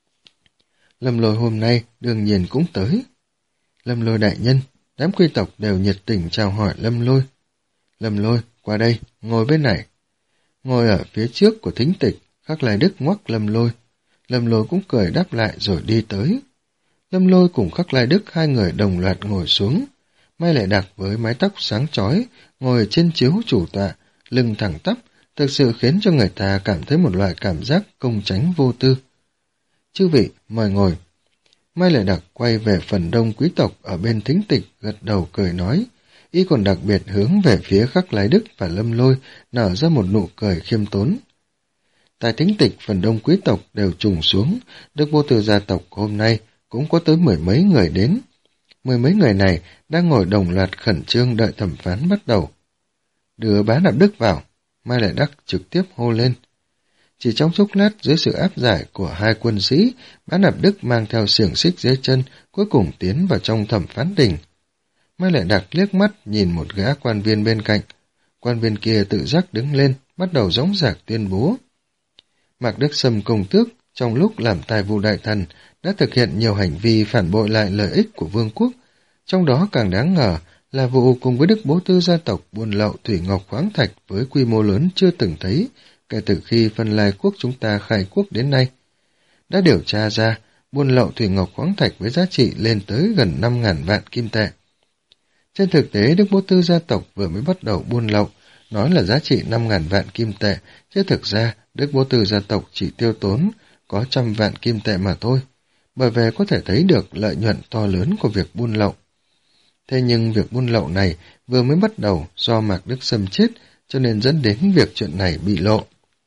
Lâm Lôi hôm nay đương nhiên cũng tới. Lâm Lôi đại nhân, đám quý tộc đều nhiệt tình chào hỏi Lâm Lôi. Lâm Lôi, qua đây, ngồi bên này. Ngồi ở phía trước của thính tịch, Khắc Lai Đức ngoắc Lâm Lôi. Lâm Lôi cũng cười đáp lại rồi đi tới. Lâm Lôi cùng Khắc Lai Đức hai người đồng loạt ngồi xuống. Mai Lại Đặc với mái tóc sáng chói, ngồi trên chiếu chủ tọa, lưng thẳng tắp, thực sự khiến cho người ta cảm thấy một loại cảm giác công chánh vô tư. Chư vị, mời ngồi. Mai Lại Đặc quay về phần đông quý tộc ở bên thính tịch, gật đầu cười nói, y còn đặc biệt hướng về phía Khắc Lai Đức và Lâm Lôi, nở ra một nụ cười khiêm tốn. Tại thính tịch phần đông quý tộc đều trùng xuống, Đức Vô Tư gia tộc hôm nay cũng có tới mười mấy người đến. Mười mấy người này đang ngồi đồng loạt khẩn trương đợi thẩm phán bắt đầu. Đưa Bá Nạp Đức vào, Mai Lại Đắc trực tiếp hô lên. Chỉ trong chốc lát dưới sự áp giải của hai quân sĩ, Bá Nạp Đức mang theo xiềng xích dưới chân, cuối cùng tiến vào trong thẩm phán đình. Mai Lại Đắc liếc mắt nhìn một gã quan viên bên cạnh. Quan viên kia tự giác đứng lên, bắt đầu dõng dạc tuyên bố. Mạc Đức Sâm công tước, trong lúc làm tài vụ đại thần, đã thực hiện nhiều hành vi phản bội lại lợi ích của vương quốc. Trong đó càng đáng ngờ là vụ cùng với Đức Bố Tư gia tộc buôn lậu thủy ngọc khoáng thạch với quy mô lớn chưa từng thấy kể từ khi Phân Lai quốc chúng ta khai quốc đến nay. Đã điều tra ra, buôn lậu thủy ngọc khoáng thạch với giá trị lên tới gần năm nghìn vạn kim tệ. Trên thực tế, Đức Bố Tư gia tộc vừa mới bắt đầu buôn lậu, nói là giá trị năm nghìn vạn kim tệ, chứ thực ra Đức Bố Tư gia tộc chỉ tiêu tốn có trăm vạn kim tệ mà thôi, bởi vậy có thể thấy được lợi nhuận to lớn của việc buôn lậu. Thế nhưng việc buôn lậu này vừa mới bắt đầu do Mạc Đức Sâm chết, cho nên dẫn đến việc chuyện này bị lộ.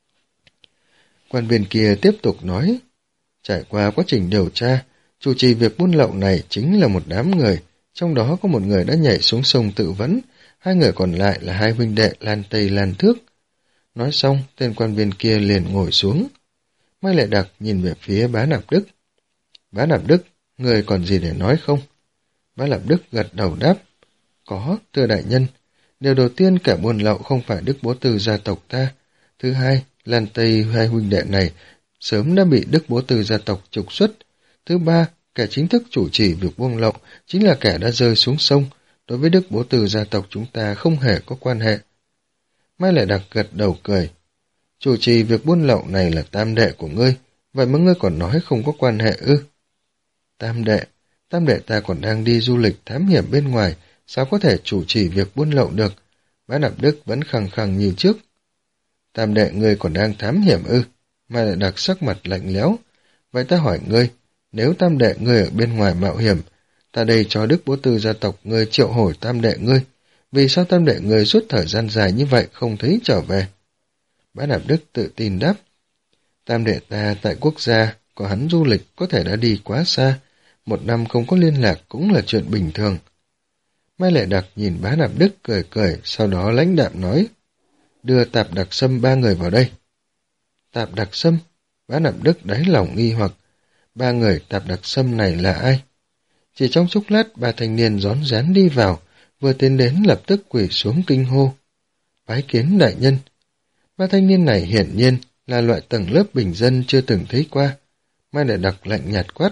Quan viên kia tiếp tục nói, trải qua quá trình điều tra, chủ trì việc buôn lậu này chính là một đám người, trong đó có một người đã nhảy xuống sông tự vẫn, hai người còn lại là hai huynh đệ Lan Tây Lan Thước. Nói xong, tên quan viên kia liền ngồi xuống. Mai Lại Đặc nhìn về phía Bá Nạp Đức. Bá Nạp Đức, người còn gì để nói không? Bá Nạp Đức gật đầu đáp. Có, thưa đại nhân. Điều đầu tiên, kẻ buôn lậu không phải Đức Bố Tư gia tộc ta. Thứ hai, Lan Tây hai huynh đệ này sớm đã bị Đức Bố Tư gia tộc trục xuất. Thứ ba, kẻ chính thức chủ trì việc buôn lậu chính là kẻ đã rơi xuống sông. Đối với Đức Bố Tư gia tộc chúng ta không hề có quan hệ. Mai Lại Đặc gật đầu cười. Chủ trì việc buôn lậu này là tam đệ của ngươi, vậy mà ngươi còn nói không có quan hệ ư? Tam đệ, tam đệ ta còn đang đi du lịch thám hiểm bên ngoài, sao có thể chủ trì việc buôn lậu được? Bá Nạp Đức vẫn khăng khăng như trước. Tam đệ ngươi còn đang thám hiểm ư? Mai Lệ Đặc sắc mặt lạnh lẽo. Vậy ta hỏi ngươi, nếu tam đệ ngươi ở bên ngoài mạo hiểm, ta đây cho Đức Bố Tư gia tộc ngươi triệu hồi tam đệ ngươi, vì sao tam đệ ngươi suốt thời gian dài như vậy không thấy trở về? Bá Nạp Đức tự tin đáp. Tam đệ ta tại quốc gia có hắn du lịch có thể đã đi quá xa, một năm không có liên lạc cũng là chuyện bình thường. Mai Lệ Đặc nhìn Bá Nạp Đức cười cười, sau đó lãnh đạm nói, đưa Tạp Đặc Sâm ba người vào đây. Tạp Đặc Sâm? Bá Nạp Đức đáy lòng nghi hoặc, ba người Tạp Đặc Sâm này là ai? Chỉ trong chốc lát, ba thanh niên rón rén đi vào, vừa tiến đến lập tức quỳ xuống kinh hô. Bái kiến đại nhân. Ba thanh niên này hiển nhiên là loại tầng lớp bình dân chưa từng thấy qua. Mai Lệ Đặc lạnh nhạt quát.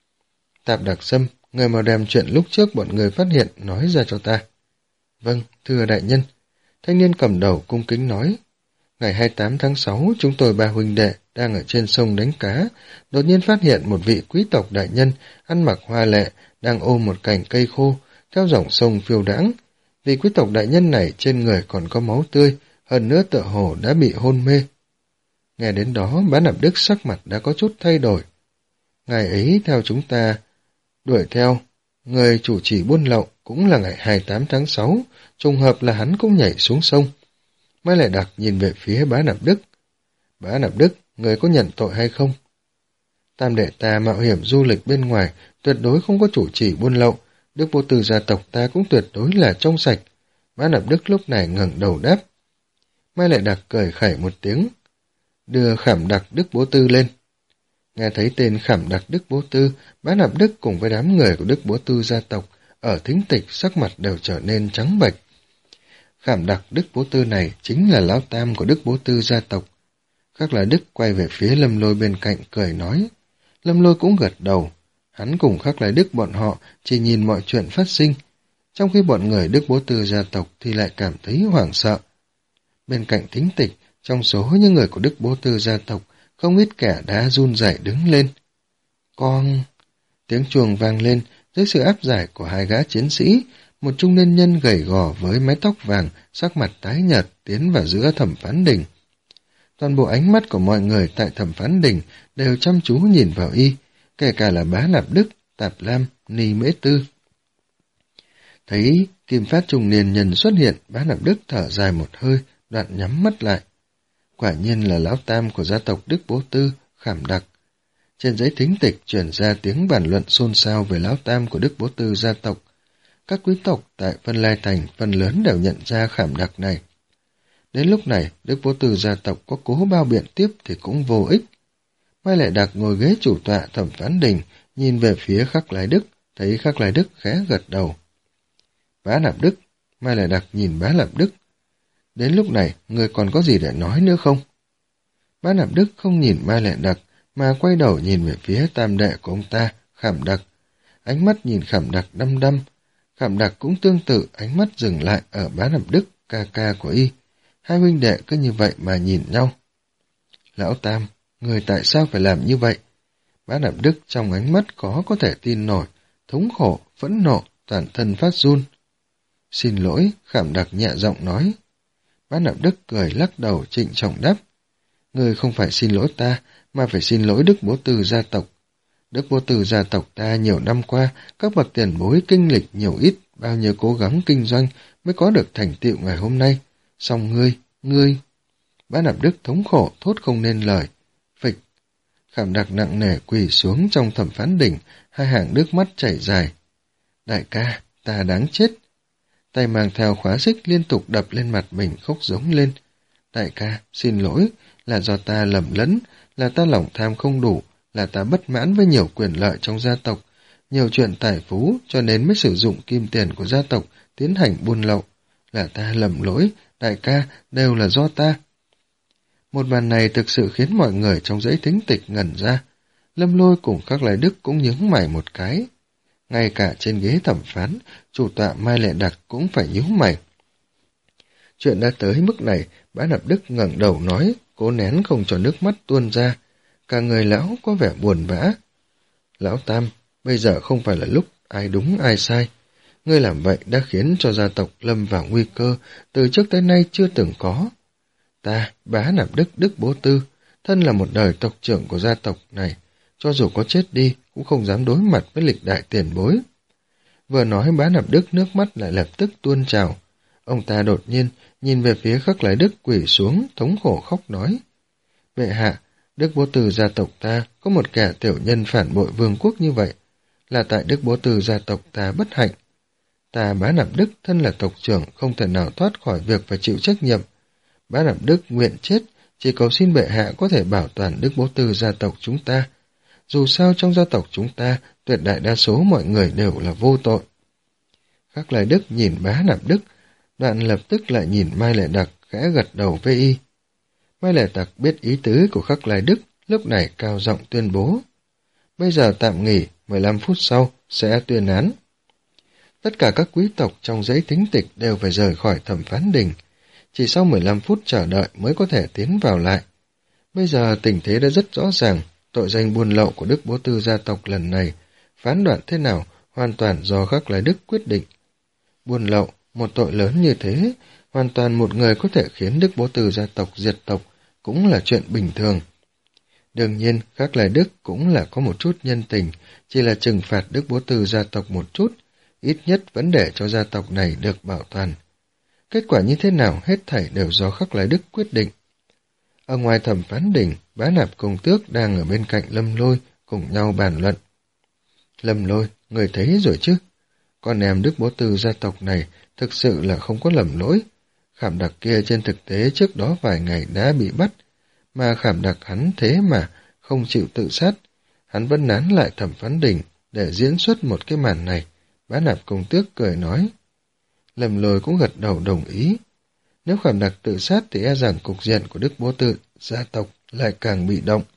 Tạp Đặc Sâm, người mau đem chuyện lúc trước bọn người phát hiện nói ra cho ta. Vâng, thưa đại nhân. Thanh niên cầm đầu cung kính nói. Ngày hai mươi tám tháng sáu, chúng tôi ba huynh đệ đang ở trên sông đánh cá, đột nhiên phát hiện một vị quý tộc đại nhân ăn mặc hoa lệ đang ôm một cành cây khô theo dòng sông phiêu đãng. Vị quý tộc đại nhân này trên người còn có máu tươi, hơn nữa tựa hồ đã bị hôn mê. Nghe đến đó, Bá Nạp Đức sắc mặt đã có chút thay đổi. Ngày ấy theo chúng ta đuổi theo, người chủ trì buôn lậu cũng là ngày hai mươi tám tháng sáu, trùng hợp là hắn cũng nhảy xuống sông. Mai Lệ Đặc nhìn về phía Bá Nạp Đức. Bá Nạp Đức, người có nhận tội hay không? Tam đệ ta mạo hiểm du lịch bên ngoài, tuyệt đối không có chủ trì buôn lậu. Đức Bố Tư gia tộc ta cũng tuyệt đối là trong sạch. Bá Nạp Đức lúc này ngẩng đầu đáp. Mai Lệ Đặc cười khẩy một tiếng. Đưa Khảm Đặc Đức Bố Tư lên. Nghe thấy tên Khảm Đặc Đức Bố Tư, Bá Nạp Đức cùng với đám người của Đức Bố Tư gia tộc ở thính tịch sắc mặt đều trở nên trắng bệch. Khảm Đặc Đức Bố Tư này chính là lão tam của Đức Bố Tư gia tộc. Khắc Lai Đức quay về phía Lâm Lôi bên cạnh cười nói. Lâm Lôi cũng gật đầu. Hắn cùng Khắc Lai Đức bọn họ chỉ nhìn mọi chuyện phát sinh, trong khi bọn người Đức Bố Tư gia tộc thì lại cảm thấy hoảng sợ. Bên cạnh thính tịch, trong số những người của Đức Bố Tư gia tộc, không ít kẻ đã run rẩy đứng lên. Con... Tiếng chuông vang lên, dưới sự áp giải của hai gã chiến sĩ, một trung niên nhân gầy gò với mái tóc vàng, sắc mặt tái nhợt tiến vào giữa Thẩm Phán Đình. Toàn bộ ánh mắt của mọi người tại Thẩm Phán Đình đều chăm chú nhìn vào y, kể cả là Bá Nạp Đức, Tạp Lam, Ni Mễ Tư. Thấy kim phát trung niên nhân xuất hiện, Bá Nạp Đức thở dài một hơi, đoạn nhắm mắt lại. Quả nhiên là lão tam của gia tộc Đức Bố Tư, Khảm Đặc. Trên giấy thính tịch truyền ra tiếng bàn luận xôn xao về lão tam của Đức Bố Tư gia tộc. Các quý tộc tại Vân Lai Thành phần lớn đều nhận ra Khảm Đặc này. Đến lúc này, Đức Bố Tư gia tộc có cố bao biện tiếp thì cũng vô ích. Mai Lệ Đặc ngồi ghế chủ tọa Thẩm Phán Đình, nhìn về phía Khắc Lai Đức, thấy Khắc Lai Đức khẽ gật đầu. Bá Nạp Đức, Mai Lệ Đặc nhìn Bá Nạp Đức. Đến lúc này, người còn có gì để nói nữa không? Bá Nạp Đức không nhìn Mai Lệ Đặc, mà quay đầu nhìn về phía tam đệ của ông ta, Khảm Đặc. Ánh mắt nhìn Khảm Đặc đăm đăm. Khảm Đặc cũng tương tự, ánh mắt dừng lại ở Bá Nạp Đức, ca ca của y. Hai huynh đệ cứ như vậy mà nhìn nhau. Lão Tam, người tại sao phải làm như vậy? Bá Nạp Đức trong ánh mắt có có thể tin nổi, thống khổ, phẫn nộ, toàn thân phát run. Xin lỗi, Khảm Đặc nhẹ giọng nói. Bá Nạp Đức cười lắc đầu trịnh trọng đáp. Người không phải xin lỗi ta, mà phải xin lỗi Đức Bố Tư gia tộc. Đức Bố Tư gia tộc ta nhiều năm qua, các bậc tiền bối kinh lịch nhiều ít, bao nhiêu cố gắng kinh doanh mới có được thành tựu ngày hôm nay. Song ngươi, ngươi... Bá Nạp Đức thống khổ thốt không nên lời. Phịch. Khảm Đặc nặng nề quỳ xuống trong Thẩm Phán Đỉnh, hai hàng nước mắt chảy dài. Đại ca, ta đáng chết. Tay mang theo khóa xích liên tục đập lên mặt mình khóc giống lên. Đại ca, xin lỗi, là do ta lầm lẫn, là ta lòng tham không đủ, là ta bất mãn với nhiều quyền lợi trong gia tộc, nhiều chuyện tài phú cho nên mới sử dụng kim tiền của gia tộc tiến hành buôn lậu. Là ta lầm lỗi, đại ca, đều là do ta. Một màn này thực sự khiến mọi người trong dãy thính tịch ngẩn ra. Lâm Lôi cùng Khắc Lai Đức cũng nhướng mày một cái. Ngay cả trên ghế thẩm phán, chủ tọa Mai Lệ Đặc cũng phải nhíu mày. Chuyện đã tới mức này, Bá Nạp Đức ngẩng đầu nói, cố nén không cho nước mắt tuôn ra. Cả người lão có vẻ buồn bã. Lão Tam, bây giờ không phải là lúc ai đúng ai sai. Ngươi làm vậy đã khiến cho gia tộc lâm vào nguy cơ từ trước tới nay chưa từng có. Ta, Bá Nạp Đức, Đức Bố Tư, thân là một đời tộc trưởng của gia tộc này, cho dù có chết đi cũng không dám đối mặt với lịch đại tiền bối. Vừa nói Bá Nạp Đức nước mắt lại lập tức tuôn trào. Ông ta đột nhiên nhìn về phía Khắc Lái Đức quỳ xuống, thống khổ khóc nói. Bệ hạ, Đức Bố Tư gia tộc ta có một kẻ tiểu nhân phản bội vương quốc như vậy, là tại Đức Bố Tư gia tộc ta bất hạnh. Ta Bá Nạp Đức thân là tộc trưởng không thể nào thoát khỏi việc phải chịu trách nhiệm. Bá Nạp Đức nguyện chết, chỉ cầu xin bệ hạ có thể bảo toàn Đức Bố Tư gia tộc chúng ta. Dù sao trong gia tộc chúng ta, tuyệt đại đa số mọi người đều là vô tội. Khắc Lai Đức nhìn Bá Nạp Đức, đoạn lập tức lại nhìn Mai Lệ Đặc khẽ gật đầu với y. Mai Lệ Đặc biết ý tứ của Khắc Lai Đức, lúc này cao giọng tuyên bố. Bây giờ tạm nghỉ, mười lăm phút sau sẽ tuyên án. Tất cả các quý tộc trong dãy thính tịch đều phải rời khỏi thẩm phán đình. Chỉ sau mười lăm phút chờ đợi mới có thể tiến vào lại. Bây giờ tình thế đã rất rõ ràng, tội danh buôn lậu của Đức Bố Tư gia tộc lần này, phán đoạn thế nào hoàn toàn do Khắc Lai Đức quyết định. Buôn lậu, một tội lớn như thế, hoàn toàn một người có thể khiến Đức Bố Tư gia tộc diệt tộc, cũng là chuyện bình thường. Đương nhiên, Khắc Lai Đức cũng là có một chút nhân tình, chỉ là trừng phạt Đức Bố Tư gia tộc một chút, ít nhất vẫn để cho gia tộc này được bảo toàn. Kết quả như thế nào hết thảy đều do Khắc Lai Đức quyết định. Ở ngoài thẩm phán đỉnh, Bá Nạp công tước đang ở bên cạnh Lâm Lôi cùng nhau bàn luận. Lâm Lôi, người thấy rồi chứ? Con em Đức Bố Tư gia tộc này thực sự là không có lầm lỗi. Khảm Đặc kia trên thực tế trước đó vài ngày đã bị bắt, mà Khảm Đặc hắn thế mà không chịu tự sát. Hắn vẫn nán lại thẩm phán đỉnh để diễn xuất một cái màn này. Bá Nạp công tước cười nói. Lâm Lôi cũng gật đầu đồng ý. Nếu Khảm Đặc tự sát thì e rằng cục diện của Đức Bố Tư gia tộc lại càng bị động.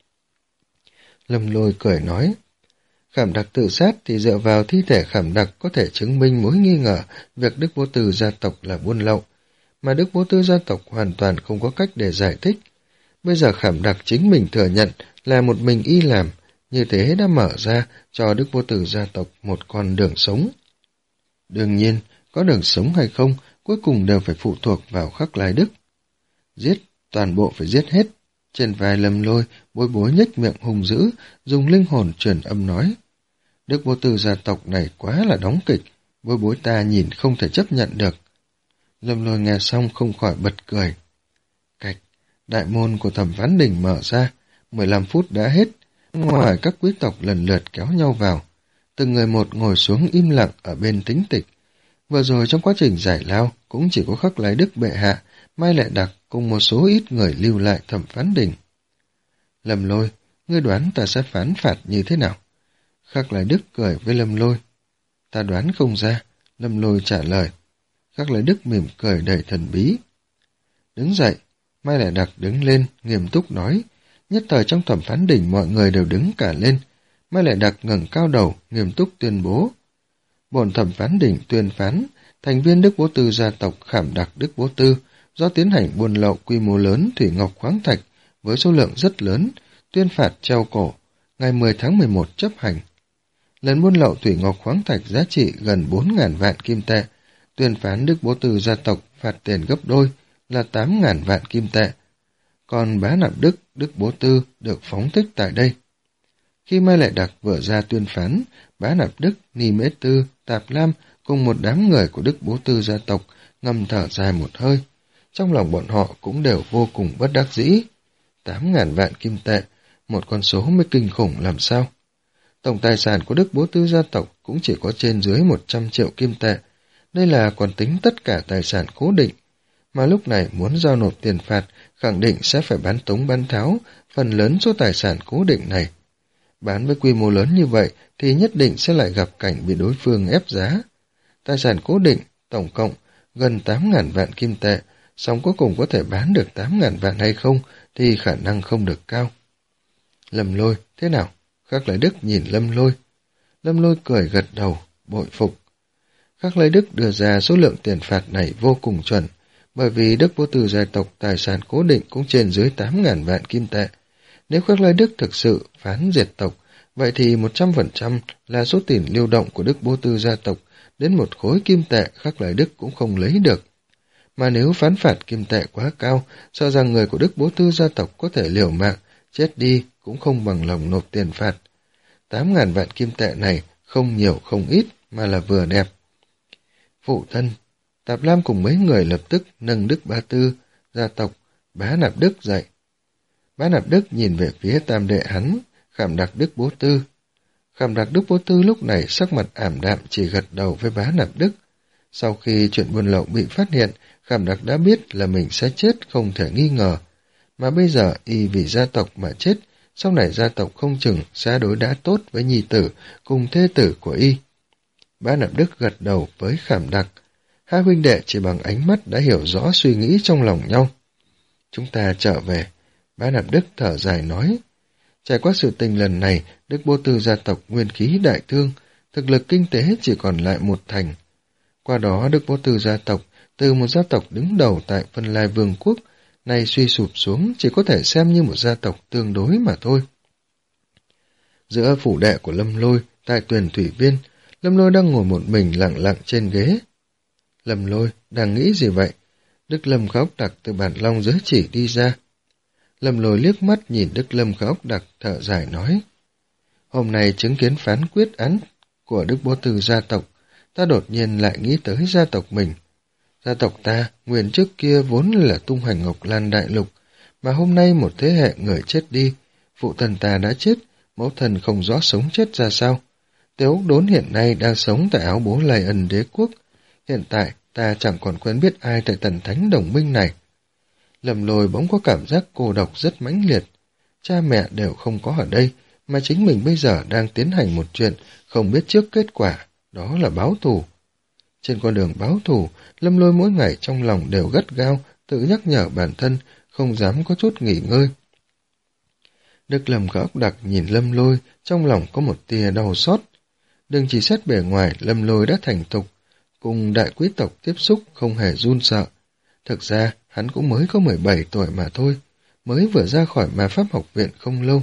Lâm Lôi cười nói. Khảm Đặc tự sát thì dựa vào thi thể Khảm Đặc có thể chứng minh mối nghi ngờ việc Đức Bố Tư gia tộc là buôn lậu, mà Đức Bố Tư gia tộc hoàn toàn không có cách để giải thích. Bây giờ Khảm Đặc chính mình thừa nhận là một mình y làm, như thế đã mở ra cho Đức Bố Tư gia tộc một con đường sống. Đương nhiên, có đường sống hay không, cuối cùng đều phải phụ thuộc vào Khắc Lai Đức. Giết, toàn bộ phải giết hết. Trên vai Lâm Lôi, Bối Bối nhếch miệng hung dữ, dùng linh hồn truyền âm nói. Đức Bố Tư gia tộc này quá là đóng kịch, Bối Bối ta nhìn không thể chấp nhận được. Lâm Lôi nghe xong không khỏi bật cười. Cạch, đại môn của thẩm phán đỉnh mở ra, mười lăm phút đã hết, ngoài các quý tộc lần lượt kéo nhau vào. Từng người một ngồi xuống im lặng ở bên thính tịch. Vừa rồi trong quá trình giải lao cũng chỉ có Khắc Lai Đức bệ hạ, Mai Lệ Đặc cùng một số ít người lưu lại thẩm phán đỉnh. Lâm Lôi, ngươi đoán ta sẽ phán phạt như thế nào? Khắc Lai Đức cười với Lâm Lôi. Ta đoán không ra, Lâm Lôi trả lời. Khắc Lai Đức mỉm cười đầy thần bí. Đứng dậy, Mai Lệ Đặc đứng lên, nghiêm túc nói. Nhất thời trong thẩm phán đỉnh mọi người đều đứng cả lên. Mai Lệ Đặc ngẩng cao đầu, nghiêm túc tuyên bố. Bổn thẩm phán đỉnh tuyên phán, thành viên Đức Bố Tư gia tộc Khảm Đặc Đức Bố Tư do tiến hành buôn lậu quy mô lớn thủy ngọc khoáng thạch với số lượng rất lớn, tuyên phạt treo cổ, ngày mười tháng mười một chấp hành. Lần buôn lậu thủy ngọc khoáng thạch giá trị gần bốn nghìn vạn kim tệ, tuyên phán Đức Bố Tư gia tộc phạt tiền gấp đôi là tám nghìn vạn kim tệ. Còn Bá Nạp Đức, Đức Bố Tư được phóng thích tại đây. Khi Mai Lệ Đặc vừa ra tuyên phán, Bá Nạp Đức, Ni Mễ Tư, Tạp Lam cùng một đám người của Đức Bố Tư gia tộc ngầm thở dài một hơi. Trong lòng bọn họ cũng đều vô cùng bất đắc dĩ. Tám ngàn vạn kim tệ, một con số mới kinh khủng làm sao? Tổng tài sản của Đức Bố Tư gia tộc cũng chỉ có trên dưới một trăm triệu kim tệ. Đây là còn tính tất cả tài sản cố định. Mà lúc này muốn giao nộp tiền phạt, khẳng định sẽ phải bán tống bán tháo phần lớn số tài sản cố định này. Bán với quy mô lớn như vậy thì nhất định sẽ lại gặp cảnh bị đối phương ép giá. Tài sản cố định, tổng cộng, gần tám nghìn vạn kim tệ, song cuối cùng có thể bán được tám nghìn vạn hay không thì khả năng không được cao. Lâm Lôi, thế nào? Khắc Lai Đức nhìn Lâm Lôi. Lâm Lôi cười gật đầu, bội phục. Khắc Lai Đức đưa ra số lượng tiền phạt này vô cùng chuẩn, bởi vì Đức Bố Tư gia tộc tài sản cố định cũng trên dưới tám nghìn vạn kim tệ. Nếu Khắc Lai Đức thực sự phán diệt tộc, Vậy thì một trăm phần trăm là số tiền lưu động của Đức Bố Tư gia tộc, đến một khối kim tệ Khắc Lai Đức cũng không lấy được. Mà nếu phán phạt kim tệ quá cao, sợ rằng người của Đức Bố Tư gia tộc có thể liều mạng, chết đi cũng không bằng lòng nộp tiền phạt. Tám ngàn vạn kim tệ này không nhiều không ít mà là vừa đẹp. Phụ thân, Tạp Lam cùng mấy người lập tức nâng Đức Bá Tư gia tộc Bá Nạp Đức dậy. Bá Nạp Đức nhìn về phía tam đệ hắn, Khảm Đặc Đức Bố Tư. Khảm Đặc Đức Bố Tư lúc này sắc mặt ảm đạm chỉ gật đầu với Bá Nạp Đức. Sau khi chuyện buôn lậu bị phát hiện, Khảm Đặc đã biết là mình sẽ chết không thể nghi ngờ. Mà bây giờ y vì gia tộc mà chết, sau này gia tộc không chừng sẽ đối đãi tốt với nhi tử cùng thê tử của y. Bá Nạp Đức gật đầu với Khảm Đặc. Hai huynh đệ chỉ bằng ánh mắt đã hiểu rõ suy nghĩ trong lòng nhau. Chúng ta trở về. Bá Nạp Đức thở dài nói. Trải qua sự tình lần này, Đức Bố Tư gia tộc nguyên khí đại thương, thực lực kinh tế chỉ còn lại một thành. Qua đó Đức Bố Tư gia tộc, từ một gia tộc đứng đầu tại Vân Lai Vương quốc, nay suy sụp xuống chỉ có thể xem như một gia tộc tương đối mà thôi. Giữa phủ đệ của Lâm Lôi, tại Tuyền Thủy Viên, Lâm Lôi đang ngồi một mình lặng lặng trên ghế. Lâm Lôi đang nghĩ gì vậy? Đức Lâm Khá Ốc Đặc từ bản long giới chỉ đi ra. Lâm Lôi liếc mắt nhìn Đức Lâm Khá Ốc Đặc thở dài nói. Hôm nay chứng kiến phán quyết án của Đức Bố Tư gia tộc, ta đột nhiên lại nghĩ tới gia tộc mình. Gia tộc ta, nguyên trước kia vốn là tung hoành Ngọc Lan đại lục, mà hôm nay một thế hệ người chết đi, phụ thân ta đã chết, mẫu thân không rõ sống chết ra sao. Tiểu Úc Đốn hiện nay đang sống tại Áo Bố Lai Ân đế quốc. Hiện tại, ta chẳng còn quen biết ai tại Tần Thánh đồng minh này. Lâm Lôi bỗng có cảm giác cô độc rất mãnh liệt. Cha mẹ đều không có ở đây, mà chính mình bây giờ đang tiến hành một chuyện không biết trước kết quả, đó là báo thù. Trên con đường báo thù, Lâm Lôi mỗi ngày trong lòng đều gắt gao, tự nhắc nhở bản thân, không dám có chút nghỉ ngơi. Đức Lâm Khá Ốc Đặc nhìn Lâm Lôi, trong lòng có một tia đau xót. Đừng chỉ xét bề ngoài, Lâm Lôi đã thành thục, cùng đại quý tộc tiếp xúc không hề run sợ. Thực ra, hắn cũng mới có mười bảy tuổi mà thôi, mới vừa ra khỏi ma pháp học viện không lâu.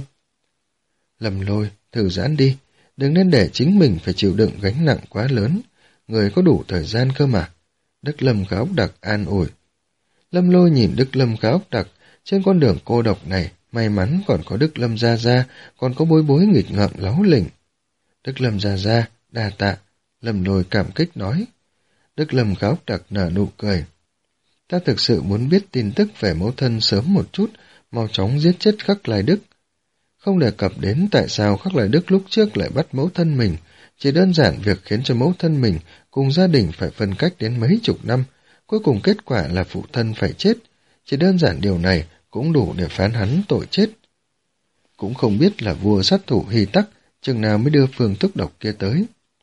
Lâm Lôi, thử giãn đi, đừng nên để chính mình phải chịu đựng gánh nặng quá lớn, người có đủ thời gian cơ mà. Đức Lâm Khá Ốc Đặc an ủi. Lâm Lôi nhìn Đức Lâm Khá Ốc Đặc, trên con đường cô độc này, may mắn còn có Đức Lâm Gia Gia, còn có Bối Bối nghịch ngợm láu lỉnh. Đức Lâm Gia Gia, đa tạ, Lâm Lôi cảm kích nói. Đức Lâm Khá Ốc Đặc nở nụ cười. Ta thực sự muốn biết tin tức về mẫu thân sớm một chút, mau chóng giết chết Khắc Lai Đức. Không đề cập đến tại sao Khắc Lai Đức lúc trước lại bắt mẫu thân mình, chỉ đơn giản việc khiến cho mẫu thân mình cùng gia đình phải phân cách đến mấy chục năm, cuối cùng kết quả là phụ thân phải chết, chỉ đơn giản điều này cũng đủ để phán hắn tội chết. Cũng không biết là vua sát thủ Hy Tắc chừng nào mới đưa phương thuốc độc kia tới.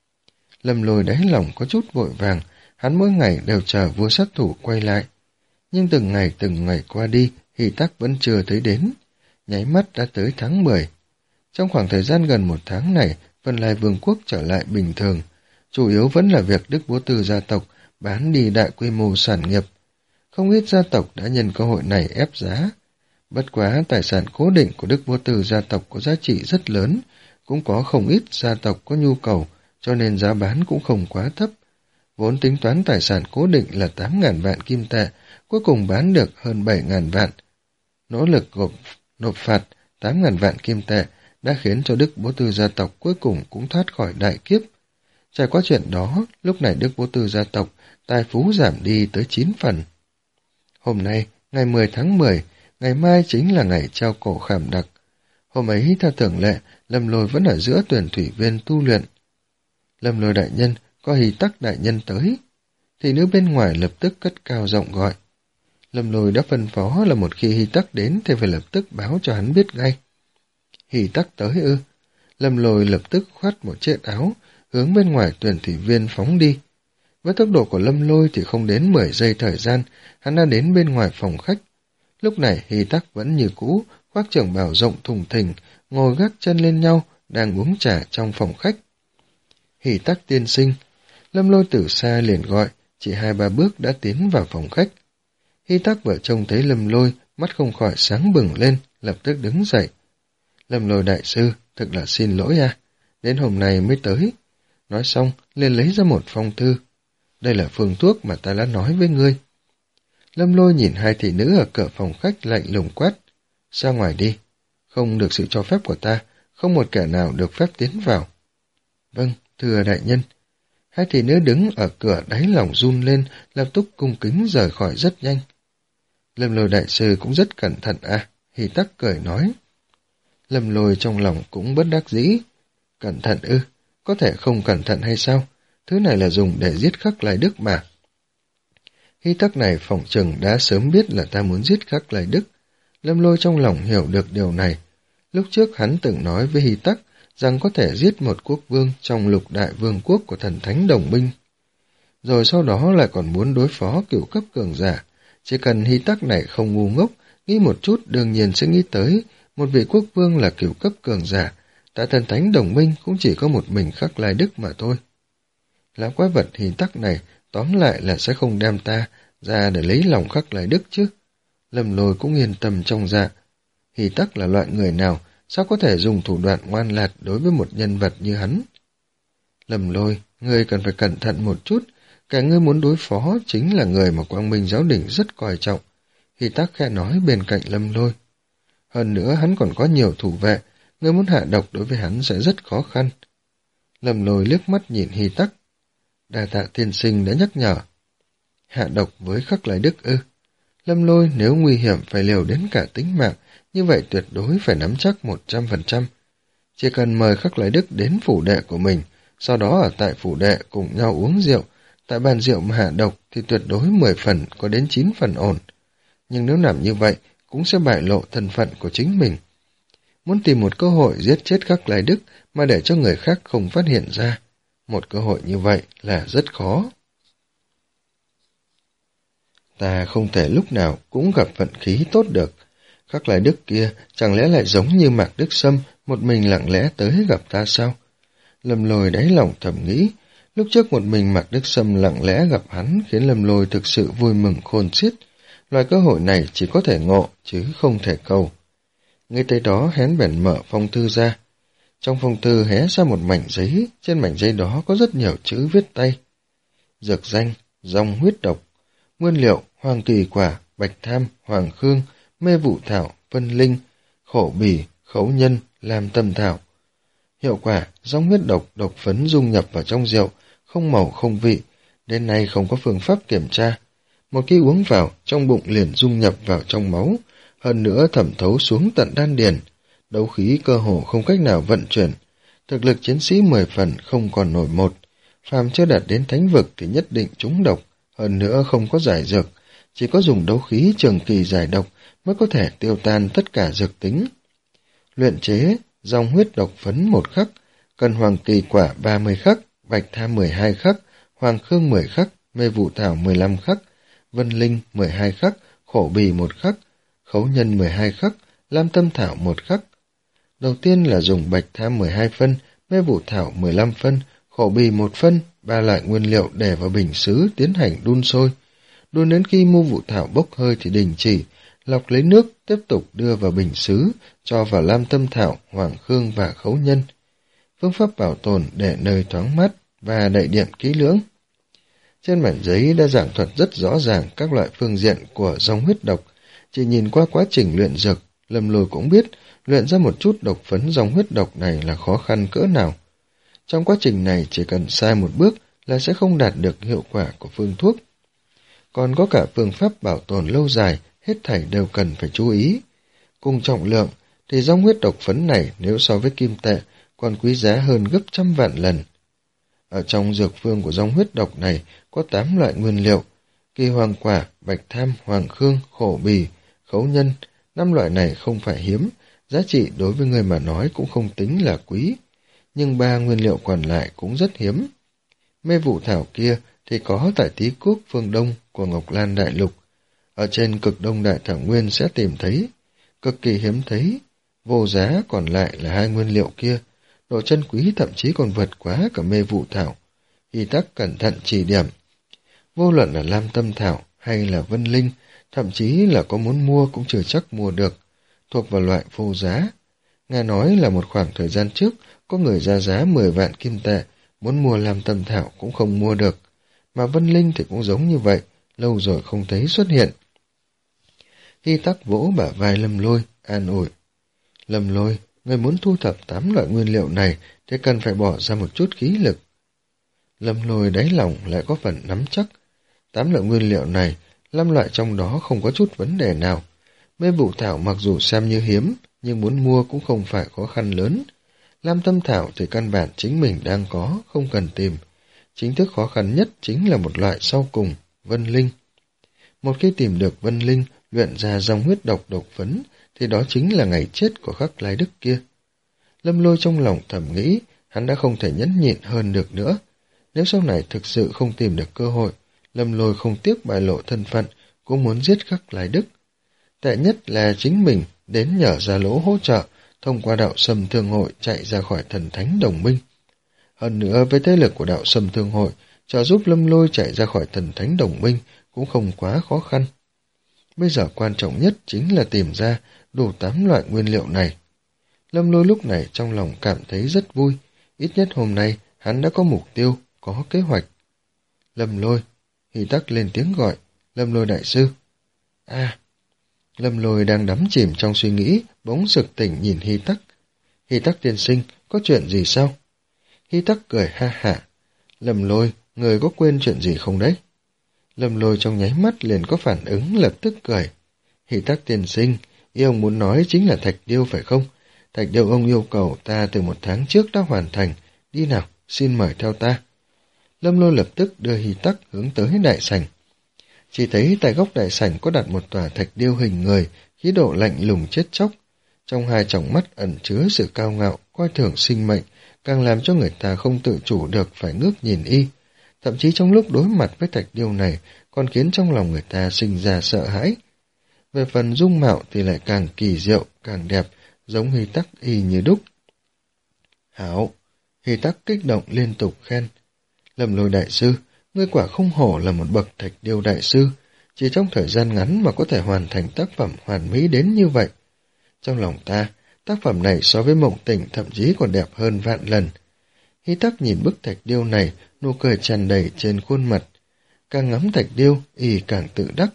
Lâm Lôi đáy lòng có chút vội vàng, hắn mỗi ngày đều chờ vua sát thủ quay lại. Nhưng từng ngày từng ngày qua đi, Hy Tắc vẫn chưa thấy đến. Nháy mắt đã tới tháng mười. Trong khoảng thời gian gần một tháng này, Vân Lai Vương quốc trở lại bình thường. Chủ yếu vẫn là việc Đức Bố Tư gia tộc bán đi đại quy mô sản nghiệp. Không ít gia tộc đã nhân cơ hội này ép giá. Bất quá tài sản cố định của Đức Bố Tư gia tộc có giá trị rất lớn, cũng có không ít gia tộc có nhu cầu, cho nên giá bán cũng không quá thấp. Vốn tính toán tài sản cố định là tám ngàn vạn kim tệ, cuối cùng bán được hơn bảy ngàn vạn. Nỗ lực gộp, nộp phạt tám ngàn vạn kim tệ đã khiến cho Đức Bố Tư gia tộc cuối cùng cũng thoát khỏi đại kiếp. Trải qua chuyện đó, lúc này Đức Bố Tư gia tộc tài phú giảm đi tới chín phần. Hôm nay, ngày mười tháng mười, ngày mai chính là ngày treo cổ Khảm Đặc. Hôm ấy, theo thường lệ, Lâm Lôi vẫn ở giữa Tuyển Thủy Viên tu luyện. Lâm Lôi đại nhân, có Hy Tắc đại nhân tới. Thị nữ bên ngoài lập tức cất cao giọng gọi. Lâm Lôi đã phân phó là một khi Hy Tắc đến thì phải lập tức báo cho hắn biết ngay. Hy Tắc tới ư? Lâm Lôi lập tức khoát một chiếc áo, hướng bên ngoài Tuyển Thủy Viên phóng đi. Với tốc độ của Lâm Lôi thì không đến mười giây thời gian, hắn đã đến bên ngoài phòng khách. Lúc này Hy Tắc vẫn như cũ, khoác trường bào rộng thùng thình, ngồi gác chân lên nhau, đang uống trà trong phòng khách. Hy Tắc tiên sinh. Lâm Lôi từ xa liền gọi, chỉ hai ba bước đã tiến vào phòng khách. Hy Tắc vừa trông thấy Lâm Lôi, mắt không khỏi sáng bừng lên, lập tức đứng dậy. Lâm Lôi đại sư, thực là xin lỗi à, đến hôm nay mới tới. Nói xong, liền lấy ra một phong thư. Đây là phương thuốc mà ta đã nói với ngươi. Lâm Lôi nhìn hai thị nữ ở cửa phòng khách lạnh lùng quát. Ra ngoài đi, không được sự cho phép của ta, không một kẻ nào được phép tiến vào. Vâng, thưa đại nhân. Hai thị nữ đứng ở cửa đáy lòng run lên, lập tức cung kính rời khỏi rất nhanh. Lâm Lôi đại sư cũng rất cẩn thận à, Hy Tắc cười nói. Lâm Lôi trong lòng cũng bất đắc dĩ. Cẩn thận ư, có thể không cẩn thận hay sao? Thứ này là dùng để giết Khắc Lai Đức mà. Hy Tắc này phỏng chừng đã sớm biết là ta muốn giết Khắc Lai Đức. Lâm Lôi trong lòng hiểu được điều này. Lúc trước hắn từng nói với Hy Tắc rằng có thể giết một quốc vương trong lục đại vương quốc của thần thánh đồng minh. Rồi sau đó lại còn muốn đối phó cửu cấp cường giả. Chỉ cần Hy Tắc này không ngu ngốc, nghĩ một chút đương nhiên sẽ nghĩ tới một vị quốc vương là cửu cấp cường giả. Tại thần thánh đồng minh cũng chỉ có một mình Khắc Lai Đức mà thôi. Lão quái vật Hy Tắc này tóm lại là sẽ không đem ta ra để lấy lòng Khắc Lai Đức chứ. Lâm Lôi cũng yên tâm trong dạ. Hy Tắc là loại người nào, sao có thể dùng thủ đoạn ngoan lạt đối với một nhân vật như hắn? Lâm Lôi, ngươi cần phải cẩn thận một chút, cả ngươi muốn đối phó chính là người mà Quang Minh Giáo Đình rất coi trọng. Hy Tắc khẽ nói bên cạnh Lâm Lôi. Hơn nữa hắn còn có nhiều thủ vệ, ngươi muốn hạ độc đối với hắn sẽ rất khó khăn. Lâm Lôi liếc mắt nhìn Hy Tắc. Đa tạ tiên sinh đã nhắc nhở. Hạ độc với Khắc Lai Đức ư? Lâm Lôi nếu nguy hiểm phải liều đến cả tính mạng, như vậy tuyệt đối phải nắm chắc một trăm phần trăm. Chỉ cần mời Khắc Lai Đức đến phủ đệ của mình, sau đó ở tại phủ đệ cùng nhau uống rượu, tại bàn rượu mà hạ độc thì tuyệt đối mười phần có đến chín phần ổn. Nhưng nếu làm như vậy, cũng sẽ bại lộ thân phận của chính mình. Muốn tìm một cơ hội giết chết Khắc Lai Đức mà để cho người khác không phát hiện ra, một cơ hội như vậy là rất khó. Ta không thể lúc nào cũng gặp vận khí tốt được. Khắc Lai Đức kia chẳng lẽ lại giống như Mạc Đức Sâm một mình lặng lẽ tới gặp ta sao? Lâm Lôi đáy lòng thầm nghĩ, lúc trước một mình Mạc Đức Sâm lặng lẽ gặp hắn khiến Lâm Lôi thực sự vui mừng khôn xiết. Loại cơ hội này chỉ có thể ngộ chứ không thể cầu. Ngay tới đó hén bèn mở phong thư ra. Trong phong thư hé ra một mảnh giấy, trên mảnh giấy đó có rất nhiều chữ viết tay. Dược danh, dòng huyết độc, nguyên liệu, hoàng kỳ quả, bạch tham, hoàng khương, mê vụ thảo, vân linh, khổ bì, khấu nhân, làm tâm thảo. Hiệu quả, dòng huyết độc, độc phấn dung nhập vào trong rượu, không màu không vị, đến nay không có phương pháp kiểm tra. Một khi uống vào, trong bụng liền dung nhập vào trong máu, hơn nữa thẩm thấu xuống tận đan điền. Đấu khí cơ hồ không cách nào vận chuyển, thực lực chiến sĩ mười phần không còn nổi một. Phàm chưa đạt đến thánh vực thì nhất định trúng độc, hơn nữa không có giải dược, chỉ có dùng đấu khí trường kỳ giải độc mới có thể tiêu tan tất cả dược tính. Luyện chế, dòng huyết độc phấn một khắc, cần hoàng kỳ quả ba mươi khắc, bạch tham mười hai khắc, hoàng khương mười khắc, mê vụ thảo mười lăm khắc, vân linh mười hai khắc, khổ bì một khắc, khấu nhân mười hai khắc, lam tâm thảo một khắc. Đầu tiên là dùng bạch tham mười hai phân, mê vụ thảo mười lăm phân, khổ bì một phân, ba loại nguyên liệu để vào bình sứ tiến hành đun sôi. Đun đến khi mê vụ thảo bốc hơi thì đình chỉ, lọc lấy nước, tiếp tục đưa vào bình sứ, cho vào lam tâm thảo, hoàng khương và khấu nhân. Phương pháp bảo tồn để nơi thoáng mát và đậy điện kỹ lưỡng. Trên mảnh giấy đã giảng thuật rất rõ ràng các loại phương diện của dòng huyết độc. Chỉ nhìn qua quá trình luyện dược, Lâm Lôi cũng biết luyện ra một chút độc phấn dòng huyết độc này là khó khăn cỡ nào. Trong quá trình này chỉ cần sai một bước là sẽ không đạt được hiệu quả của phương thuốc. Còn có cả phương pháp bảo tồn lâu dài, hết thảy đều cần phải chú ý. Cùng trọng lượng thì dòng huyết độc phấn này nếu so với kim tệ còn quý giá hơn gấp trăm vạn lần. Ở trong dược phương của dòng huyết độc này có tám loại nguyên liệu, kỳ hoàng quả, bạch tham, hoàng khương, khổ bì, khấu nhân. Năm loại này không phải hiếm, giá trị đối với người mà nói cũng không tính là quý, nhưng ba nguyên liệu còn lại cũng rất hiếm. Mê vụ thảo kia thì có tại Tý Quốc phương Đông của Ngọc Lan Đại Lục, ở trên cực Đông Đại Thảo Nguyên sẽ tìm thấy, cực kỳ hiếm thấy. Vô giá còn lại là hai nguyên liệu kia, độ chân quý thậm chí còn vượt quá cả mê vụ thảo. Hy Tắc cẩn thận chỉ điểm. Vô luận là lam tâm thảo hay là vân linh, thậm chí là có muốn mua cũng chưa chắc mua được, thuộc vào loại vô giá. Nghe nói là một khoảng thời gian trước, có người ra giá mười vạn kim tệ, muốn mua lam tâm thảo cũng không mua được. Mà Vân Linh thì cũng giống như vậy, lâu rồi không thấy xuất hiện. Hy Tắc vỗ bả vai Lâm Lôi, an ủi. Lâm Lôi, người muốn thu thập tám loại nguyên liệu này thì cần phải bỏ ra một chút khí lực. Lâm Lôi đáy lòng lại có phần nắm chắc. Tám loại nguyên liệu này, năm loại trong đó không có chút vấn đề nào. Mê vụ thảo mặc dù xem như hiếm, nhưng muốn mua cũng không phải khó khăn lớn. Lam tâm thảo thì căn bản chính mình đang có, không cần tìm. Chính thức khó khăn nhất chính là một loại sau cùng, Vân Linh. Một khi tìm được Vân Linh, luyện ra dòng huyết độc độc phấn, thì đó chính là ngày chết của Khắc Lai Đức kia. Lâm Lôi trong lòng thầm nghĩ, hắn đã không thể nhẫn nhịn hơn được nữa. Nếu sau này thực sự không tìm được cơ hội, Lâm Lôi không tiếc bại lộ thân phận, cũng muốn giết Khắc Lai Đức. Tệ nhất là chính mình đến nhờ Gia Lỗ hỗ trợ, thông qua đạo Sâm Thương Hội chạy ra khỏi thần thánh đồng minh. Hơn nữa với thế lực của đạo Sâm Thương Hội, trợ giúp Lâm Lôi chạy ra khỏi thần thánh đồng minh cũng không quá khó khăn. Bây giờ quan trọng nhất chính là tìm ra đủ tám loại nguyên liệu này. Lâm Lôi lúc này trong lòng cảm thấy rất vui, ít nhất hôm nay hắn đã có mục tiêu, có kế hoạch. Lâm Lôi, Hy Tắc lên tiếng gọi, Lâm Lôi đại sư. À, Lâm Lôi đang đắm chìm trong suy nghĩ, bỗng sực tỉnh nhìn Hy Tắc. Hy Tắc tiên sinh, có chuyện gì sao? Hy Tắc cười ha hả. Lâm Lôi, người có quên chuyện gì không đấy? Lâm Lôi trong nháy mắt liền có phản ứng, lập tức cười. Hy Tắc tiên sinh, ý ông muốn nói chính là thạch điêu phải không? Thạch điêu ông yêu cầu ta từ một tháng trước đã hoàn thành. Đi nào, xin mời theo ta. Lâm Lôi lập tức đưa Hy Tắc hướng tới đại sảnh. Chỉ thấy tại góc đại sảnh có đặt một tòa thạch điêu hình người, khí độ lạnh lùng chết chóc. Trong hai tròng mắt ẩn chứa sự cao ngạo, coi thường sinh mệnh, càng làm cho người ta không tự chủ được phải ngước nhìn y. Thậm chí trong lúc đối mặt với thạch điêu này, còn khiến trong lòng người ta sinh ra sợ hãi. Về phần dung mạo thì lại càng kỳ diệu, càng đẹp, giống Hy Tắc y như đúc. Hảo! Hy Tắc kích động liên tục khen. Lâm Lôi đại sư, ngươi quả không hổ là một bậc thạch điêu đại sư, chỉ trong thời gian ngắn mà có thể hoàn thành tác phẩm hoàn mỹ đến như vậy. Trong lòng ta, tác phẩm này so với Mộng Tình thậm chí còn đẹp hơn vạn lần. Hy Tắc nhìn bức thạch điêu này, nụ cười tràn đầy trên khuôn mặt. Càng ngắm thạch điêu, y càng tự đắc.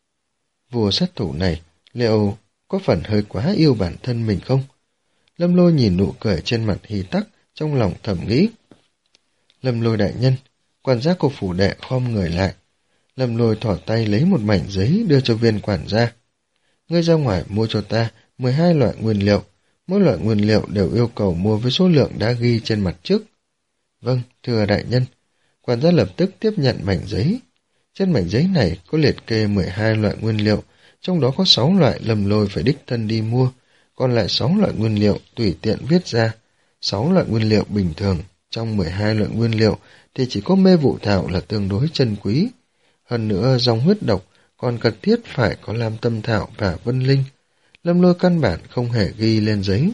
Vua sát thủ này, liệu có phần hơi quá yêu bản thân mình không? Lâm Lôi nhìn nụ cười trên mặt Hy Tắc, trong lòng thầm nghĩ. Lâm Lôi đại nhân, quản gia của phủ đệ khom người lại. Lâm Lôi thỏ tay lấy một mảnh giấy đưa cho viên quản gia. Ngươi ra ngoài mua cho ta mười hai loại nguyên liệu, mỗi loại nguyên liệu đều yêu cầu mua với số lượng đã ghi trên mặt trước. Vâng, thưa đại nhân. Quản gia lập tức tiếp nhận mảnh giấy. Trên mảnh giấy này có liệt kê mười hai loại nguyên liệu, trong đó có sáu loại Lâm Lôi phải đích thân đi mua, còn lại sáu loại nguyên liệu tùy tiện viết ra. sáu loại nguyên liệu bình thường, trong mười hai loại nguyên liệu thì chỉ có mê vụ thảo là tương đối chân quý. Hơn nữa dòng huyết độc còn cần thiết phải có lam tâm thảo và vân linh. Lâm Lôi căn bản không hề ghi lên giấy.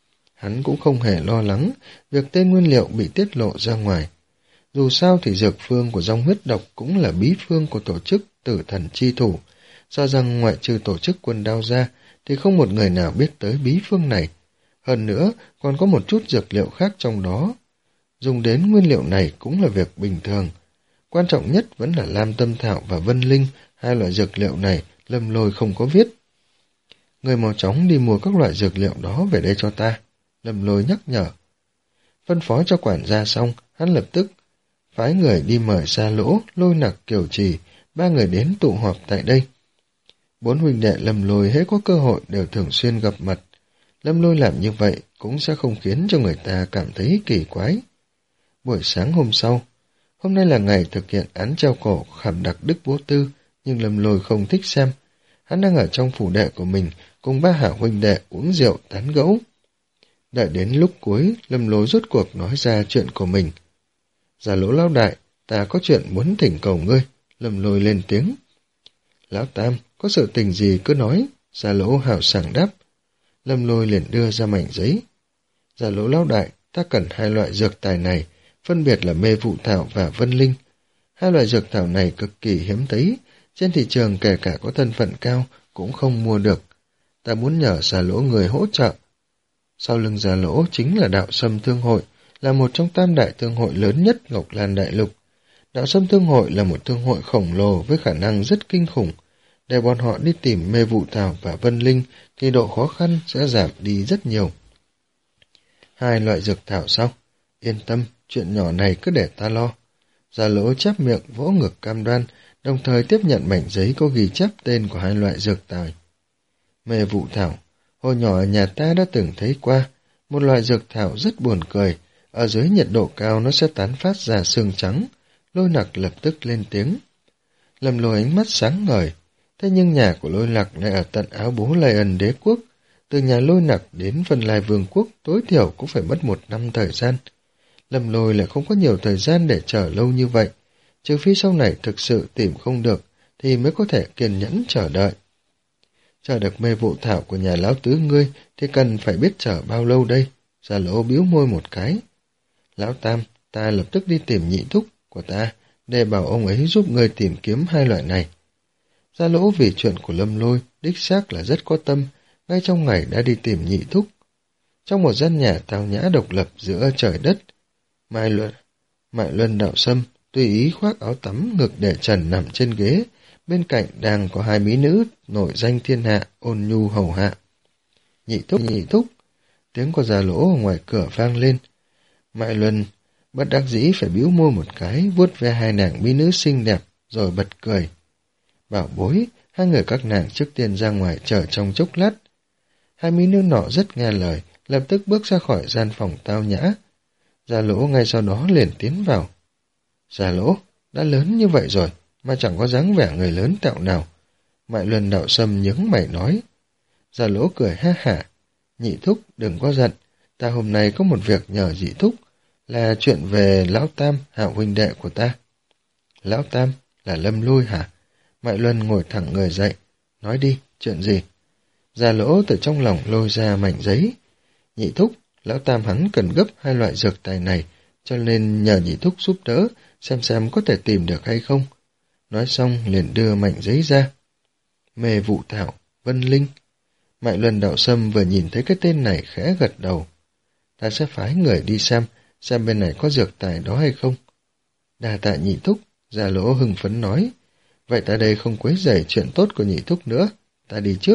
Hắn cũng không hề lo lắng việc tên nguyên liệu bị tiết lộ ra ngoài. Dù sao thì dược phương của dòng huyết độc cũng là bí phương của tổ chức Tử Thần Chi Thủ. Do rằng ngoại trừ tổ chức Quân Đao ra thì không một người nào biết tới bí phương này. Hơn nữa còn có một chút dược liệu khác trong đó. Dùng đến nguyên liệu này cũng là việc bình thường. Quan trọng nhất vẫn là lam tâm thảo và vân linh, hai loại dược liệu này Lâm Lôi không có viết. Người mau chóng đi mua các loại dược liệu đó về đây cho ta. Lâm Lôi nhắc nhở. Phân phó cho quản gia xong, hắn lập tức phái người đi mời Gia Lỗ, Lôi Nặc, Kiều Trì, ba người đến tụ họp tại đây. Bốn huynh đệ Lâm Lôi hễ có cơ hội đều thường xuyên gặp mặt. Lâm Lôi làm như vậy cũng sẽ không khiến cho người ta cảm thấy kỳ quái. Buổi sáng hôm sau, hôm nay là ngày thực hiện án treo cổ Khảm Đặc Đức Bố Tư, nhưng Lâm Lôi không thích xem. Hắn đang ở trong phủ đệ của mình, cùng ba hảo huynh đệ uống rượu tán gẫu. Đợi đến lúc cuối, Lâm Lôi rốt cuộc nói ra chuyện của mình. Gia Lỗ lão đại, ta có chuyện muốn thỉnh cầu ngươi. Lâm Lôi lên tiếng. Lão Tam, có sự tình gì cứ nói. Gia Lỗ hào sảng đáp. Lâm Lôi liền đưa ra mảnh giấy. Gia Lỗ lão đại, ta cần hai loại dược tài này, phân biệt là mê vụ thảo và vân linh. Hai loại dược thảo này cực kỳ hiếm thấy, trên thị trường kể cả có thân phận cao cũng không mua được. Ta muốn nhờ Gia Lỗ người hỗ trợ. Sau lưng Già Lỗ chính là Đạo Sâm Thương Hội, là một trong tam đại thương hội lớn nhất Ngọc Lan Đại Lục. Đạo Sâm Thương Hội là một thương hội khổng lồ với khả năng rất kinh khủng. Để bọn họ đi tìm Mê Vụ Thảo và Vân Linh thì độ khó khăn sẽ giảm đi rất nhiều. Hai loại dược thảo sao? Yên tâm, chuyện nhỏ này cứ để ta lo. Già Lỗ chép miệng vỗ ngực cam đoan, đồng thời tiếp nhận mảnh giấy có ghi chép tên của hai loại dược tài. Mê Vụ Thảo, hồi nhỏ ở nhà ta đã từng thấy qua, một loại dược thảo rất buồn cười, ở dưới nhiệt độ cao nó sẽ tán phát ra sương trắng. Lôi Nặc lập tức lên tiếng. Lâm Lôi ánh mắt sáng ngời, thế nhưng nhà của Lôi Nặc lại ở tận áo bố Lai Ân Đế quốc, từ nhà Lôi Nặc đến Vân Lai Vương quốc tối thiểu cũng phải mất một năm thời gian. Lâm Lôi lại không có nhiều thời gian để chờ lâu như vậy, trừ phi sau này thực sự tìm không được thì mới có thể kiên nhẫn chờ đợi. Chờ được Mê Vụ Thảo của nhà lão tứ ngươi thì cần phải biết chờ bao lâu đây? Già Lỗ bĩu môi một cái. Lão Tam, ta lập tức đi tìm nhị thúc của ta để bảo ông ấy giúp ngươi tìm kiếm hai loại này. Gia Lỗ vì chuyện của Lâm Lôi đích xác là rất có tâm, ngay trong ngày đã đi tìm nhị thúc. Trong một gian nhà tao nhã độc lập giữa trời đất, Mai Luân, Mại Luân Đạo Sâm tùy ý khoác áo tắm, ngực để trần nằm trên ghế, bên cạnh đang có hai mỹ nữ nổi danh thiên hạ ôn nhu hầu hạ. Nhị thúc, nhị thúc, tiếng của Già Lỗ ở ngoài cửa vang lên. Mại Luân bất đắc dĩ phải bĩu môi một cái, vuốt ve hai nàng mỹ nữ xinh đẹp rồi bật cười. Bảo bối, hai người các nàng trước tiên ra ngoài chờ trong chốc lát. Hai mỹ nữ nọ rất nghe lời, lập tức bước ra khỏi gian phòng tao nhã. Già Lỗ ngay sau đó liền tiến vào. Già Lỗ, đã lớn như vậy rồi, mà chẳng có dáng vẻ người lớn tẹo nào. Mại Luân Đạo Sâm nhướng mày nói. Già Lỗ cười ha hả. Nhị thúc, đừng có giận, ta hôm nay có một việc nhờ nhị thúc, là chuyện về Lão Tam, Hạo huynh đệ của ta. Lão Tam, là Lâm Lôi hả? Mại Luân ngồi thẳng người dậy. Nói đi, chuyện gì? Già Lỗ từ trong lòng lôi ra mảnh giấy. Nhị thúc, Lão Tam hắn cần gấp hai loại dược tài này, cho nên nhờ nhị thúc giúp đỡ, xem xem có thể tìm được hay không. Nói xong liền đưa mảnh giấy ra. Mê Vụ Thảo, Vân Linh. Mại Luân Đạo Sâm vừa nhìn thấy cái tên này khẽ gật đầu. Ta sẽ phái người đi xem, xem bên này có dược tài đó hay không. Đa tạ nhị thúc, Già Lỗ hưng phấn nói. Vậy ta đây không quấy rầy chuyện tốt của nhị thúc nữa, ta đi trước.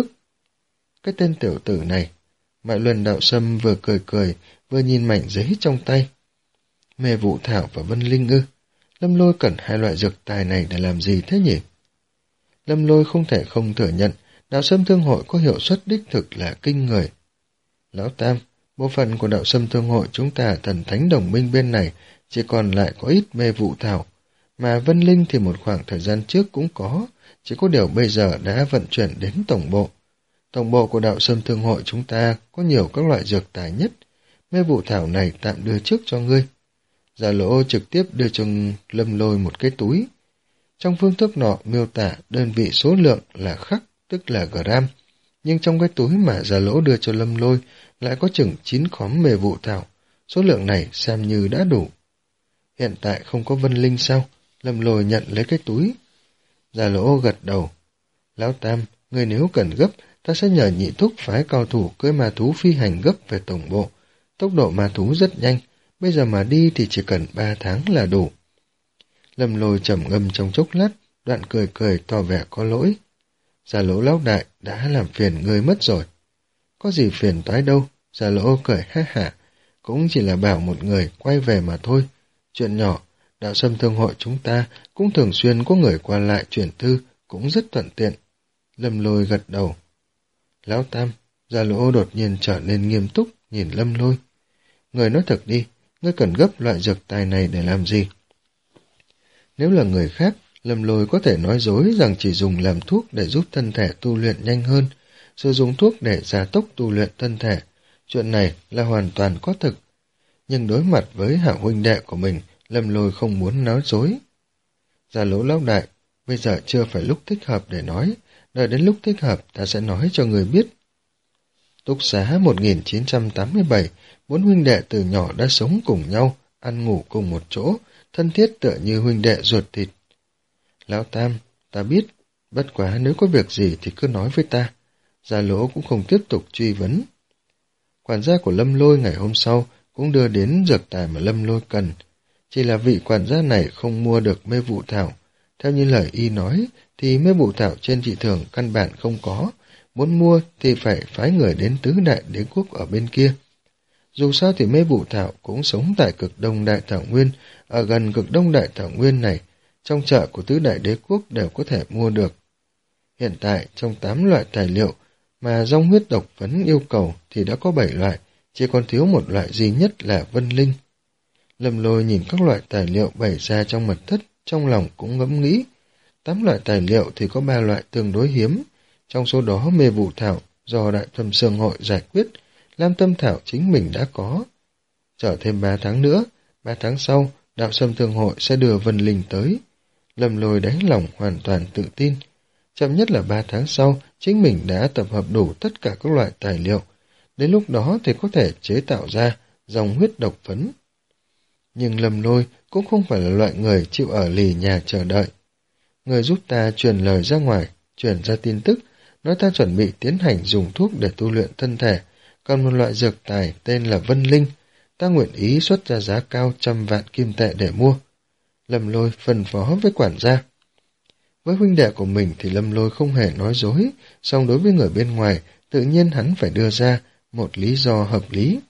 Cái tên tiểu tử này, Mại Luân Đạo Sâm vừa cười cười, vừa nhìn mảnh giấy trong tay. Mê Vụ Thảo và Vân Linh ư? Lâm Lôi cần hai loại dược tài này để làm gì thế nhỉ? Lâm Lôi không thể không thừa nhận, Đạo Sâm Thương Hội có hiệu suất đích thực là kinh người. Lão Tam, bộ phận của Đạo Sâm Thương Hội chúng ta thần thánh đồng minh bên này chỉ còn lại có ít Mê Vụ Thảo, mà Vân Linh thì một khoảng thời gian trước cũng có, chỉ có điều bây giờ đã vận chuyển đến tổng bộ. Tổng bộ của Đạo Sâm Thương Hội chúng ta có nhiều các loại dược tài nhất, Mê Vụ Thảo này tạm đưa trước cho ngươi. Già Lỗ trực tiếp đưa cho Lâm Lôi một cái túi. Trong phương thức nọ miêu tả đơn vị số lượng là khắc, tức là gram, nhưng trong cái túi mà Già Lỗ đưa cho Lâm Lôi lại có chừng chín khóm Mê Vụ Thảo, số lượng này xem như đã đủ. Hiện tại không có Vân Linh sao? Lâm Lôi nhận lấy cái túi. Già Lỗ gật đầu. Lão Tam, người nếu cần gấp, ta sẽ nhờ nhị thúc phái cao thủ cưỡi ma thú phi hành gấp về tổng bộ. Tốc độ ma thú rất nhanh, bây giờ mà đi thì chỉ cần ba tháng là đủ. Lâm Lôi trầm ngâm trong chốc lát, đoạn cười cười tỏ vẻ có lỗi. Già Lỗ lão đại đã làm phiền ngươi mất rồi. Có gì phiền toái đâu, Già Lỗ cười ha hả, cũng chỉ là bảo một người quay về mà thôi. Chuyện nhỏ, Đạo Sâm Thương Hội chúng ta cũng thường xuyên có người qua lại chuyển thư, cũng rất thuận tiện. Lâm Lôi gật đầu. Lão Tam, Già Lỗ đột nhiên trở nên nghiêm túc, nhìn Lâm Lôi. Người nói thật đi, ngươi cần gấp loại dược tài này để làm gì? Nếu là người khác, Lâm Lôi có thể nói dối rằng chỉ dùng làm thuốc để giúp thân thể tu luyện nhanh hơn, sử dụng thuốc để gia tốc tu luyện thân thể. Chuyện này là hoàn toàn có thực. Nhưng đối mặt với Hạo huynh đệ của mình, Lâm Lôi không muốn nói dối. Già Lỗ lão đại, bây giờ chưa phải lúc thích hợp để nói, đợi đến lúc thích hợp ta sẽ nói cho người biết. Túc Xá một nghìn chín trăm tám mươi bảy, bốn huynh đệ từ nhỏ đã sống cùng nhau, ăn ngủ cùng một chỗ, thân thiết tựa như huynh đệ ruột thịt. Lão Tam, ta biết, bất quá nếu có việc gì thì cứ nói với ta. Già Lỗ cũng không tiếp tục truy vấn. Quản gia của Lâm Lôi ngày hôm sau cũng đưa đến dược tài mà Lâm Lôi cần. Chỉ là vị quản gia này không mua được mê vụ thảo. Theo như lời y nói, thì mê vụ thảo trên thị trường căn bản không có. Muốn mua thì phải phái người đến tứ đại đế quốc ở bên kia. Dù sao thì mê vụ thảo cũng sống tại cực đông đại thảo nguyên, ở gần cực đông đại thảo nguyên này, trong chợ của tứ đại đế quốc đều có thể mua được. Hiện tại, trong tám loại tài liệu mà dòng huyết độc phấn yêu cầu thì đã có bảy loại, chỉ còn thiếu một loại duy nhất là vân linh. Lâm Lôi nhìn các loại tài liệu bày ra trong mật thất, trong lòng cũng ngẫm nghĩ. Tám loại tài liệu thì có ba loại tương đối hiếm, trong số đó mê vụ thảo do Đại Thâm Sương Hội giải quyết, Lam Tâm Thảo chính mình đã có. Chờ thêm ba tháng nữa, ba tháng sau, Đạo Sâm Thương Hội sẽ đưa Vân Linh tới. Lâm Lôi đáy lòng hoàn toàn tự tin. Chậm nhất là ba tháng sau, chính mình đã tập hợp đủ tất cả các loại tài liệu. Đến lúc đó thì có thể chế tạo ra dòng huyết độc phấn. Nhưng Lâm Lôi cũng không phải là loại người chịu ở lì nhà chờ đợi. Người giúp ta truyền lời ra ngoài, truyền ra tin tức, nói ta chuẩn bị tiến hành dùng thuốc để tu luyện thân thể, còn một loại dược tài tên là Vân Linh, ta nguyện ý xuất ra giá cao trăm vạn kim tệ để mua. Lâm Lôi phân phó với quản gia. Với huynh đệ của mình thì Lâm Lôi không hề nói dối, song đối với người bên ngoài, tự nhiên hắn phải đưa ra một lý do hợp lý.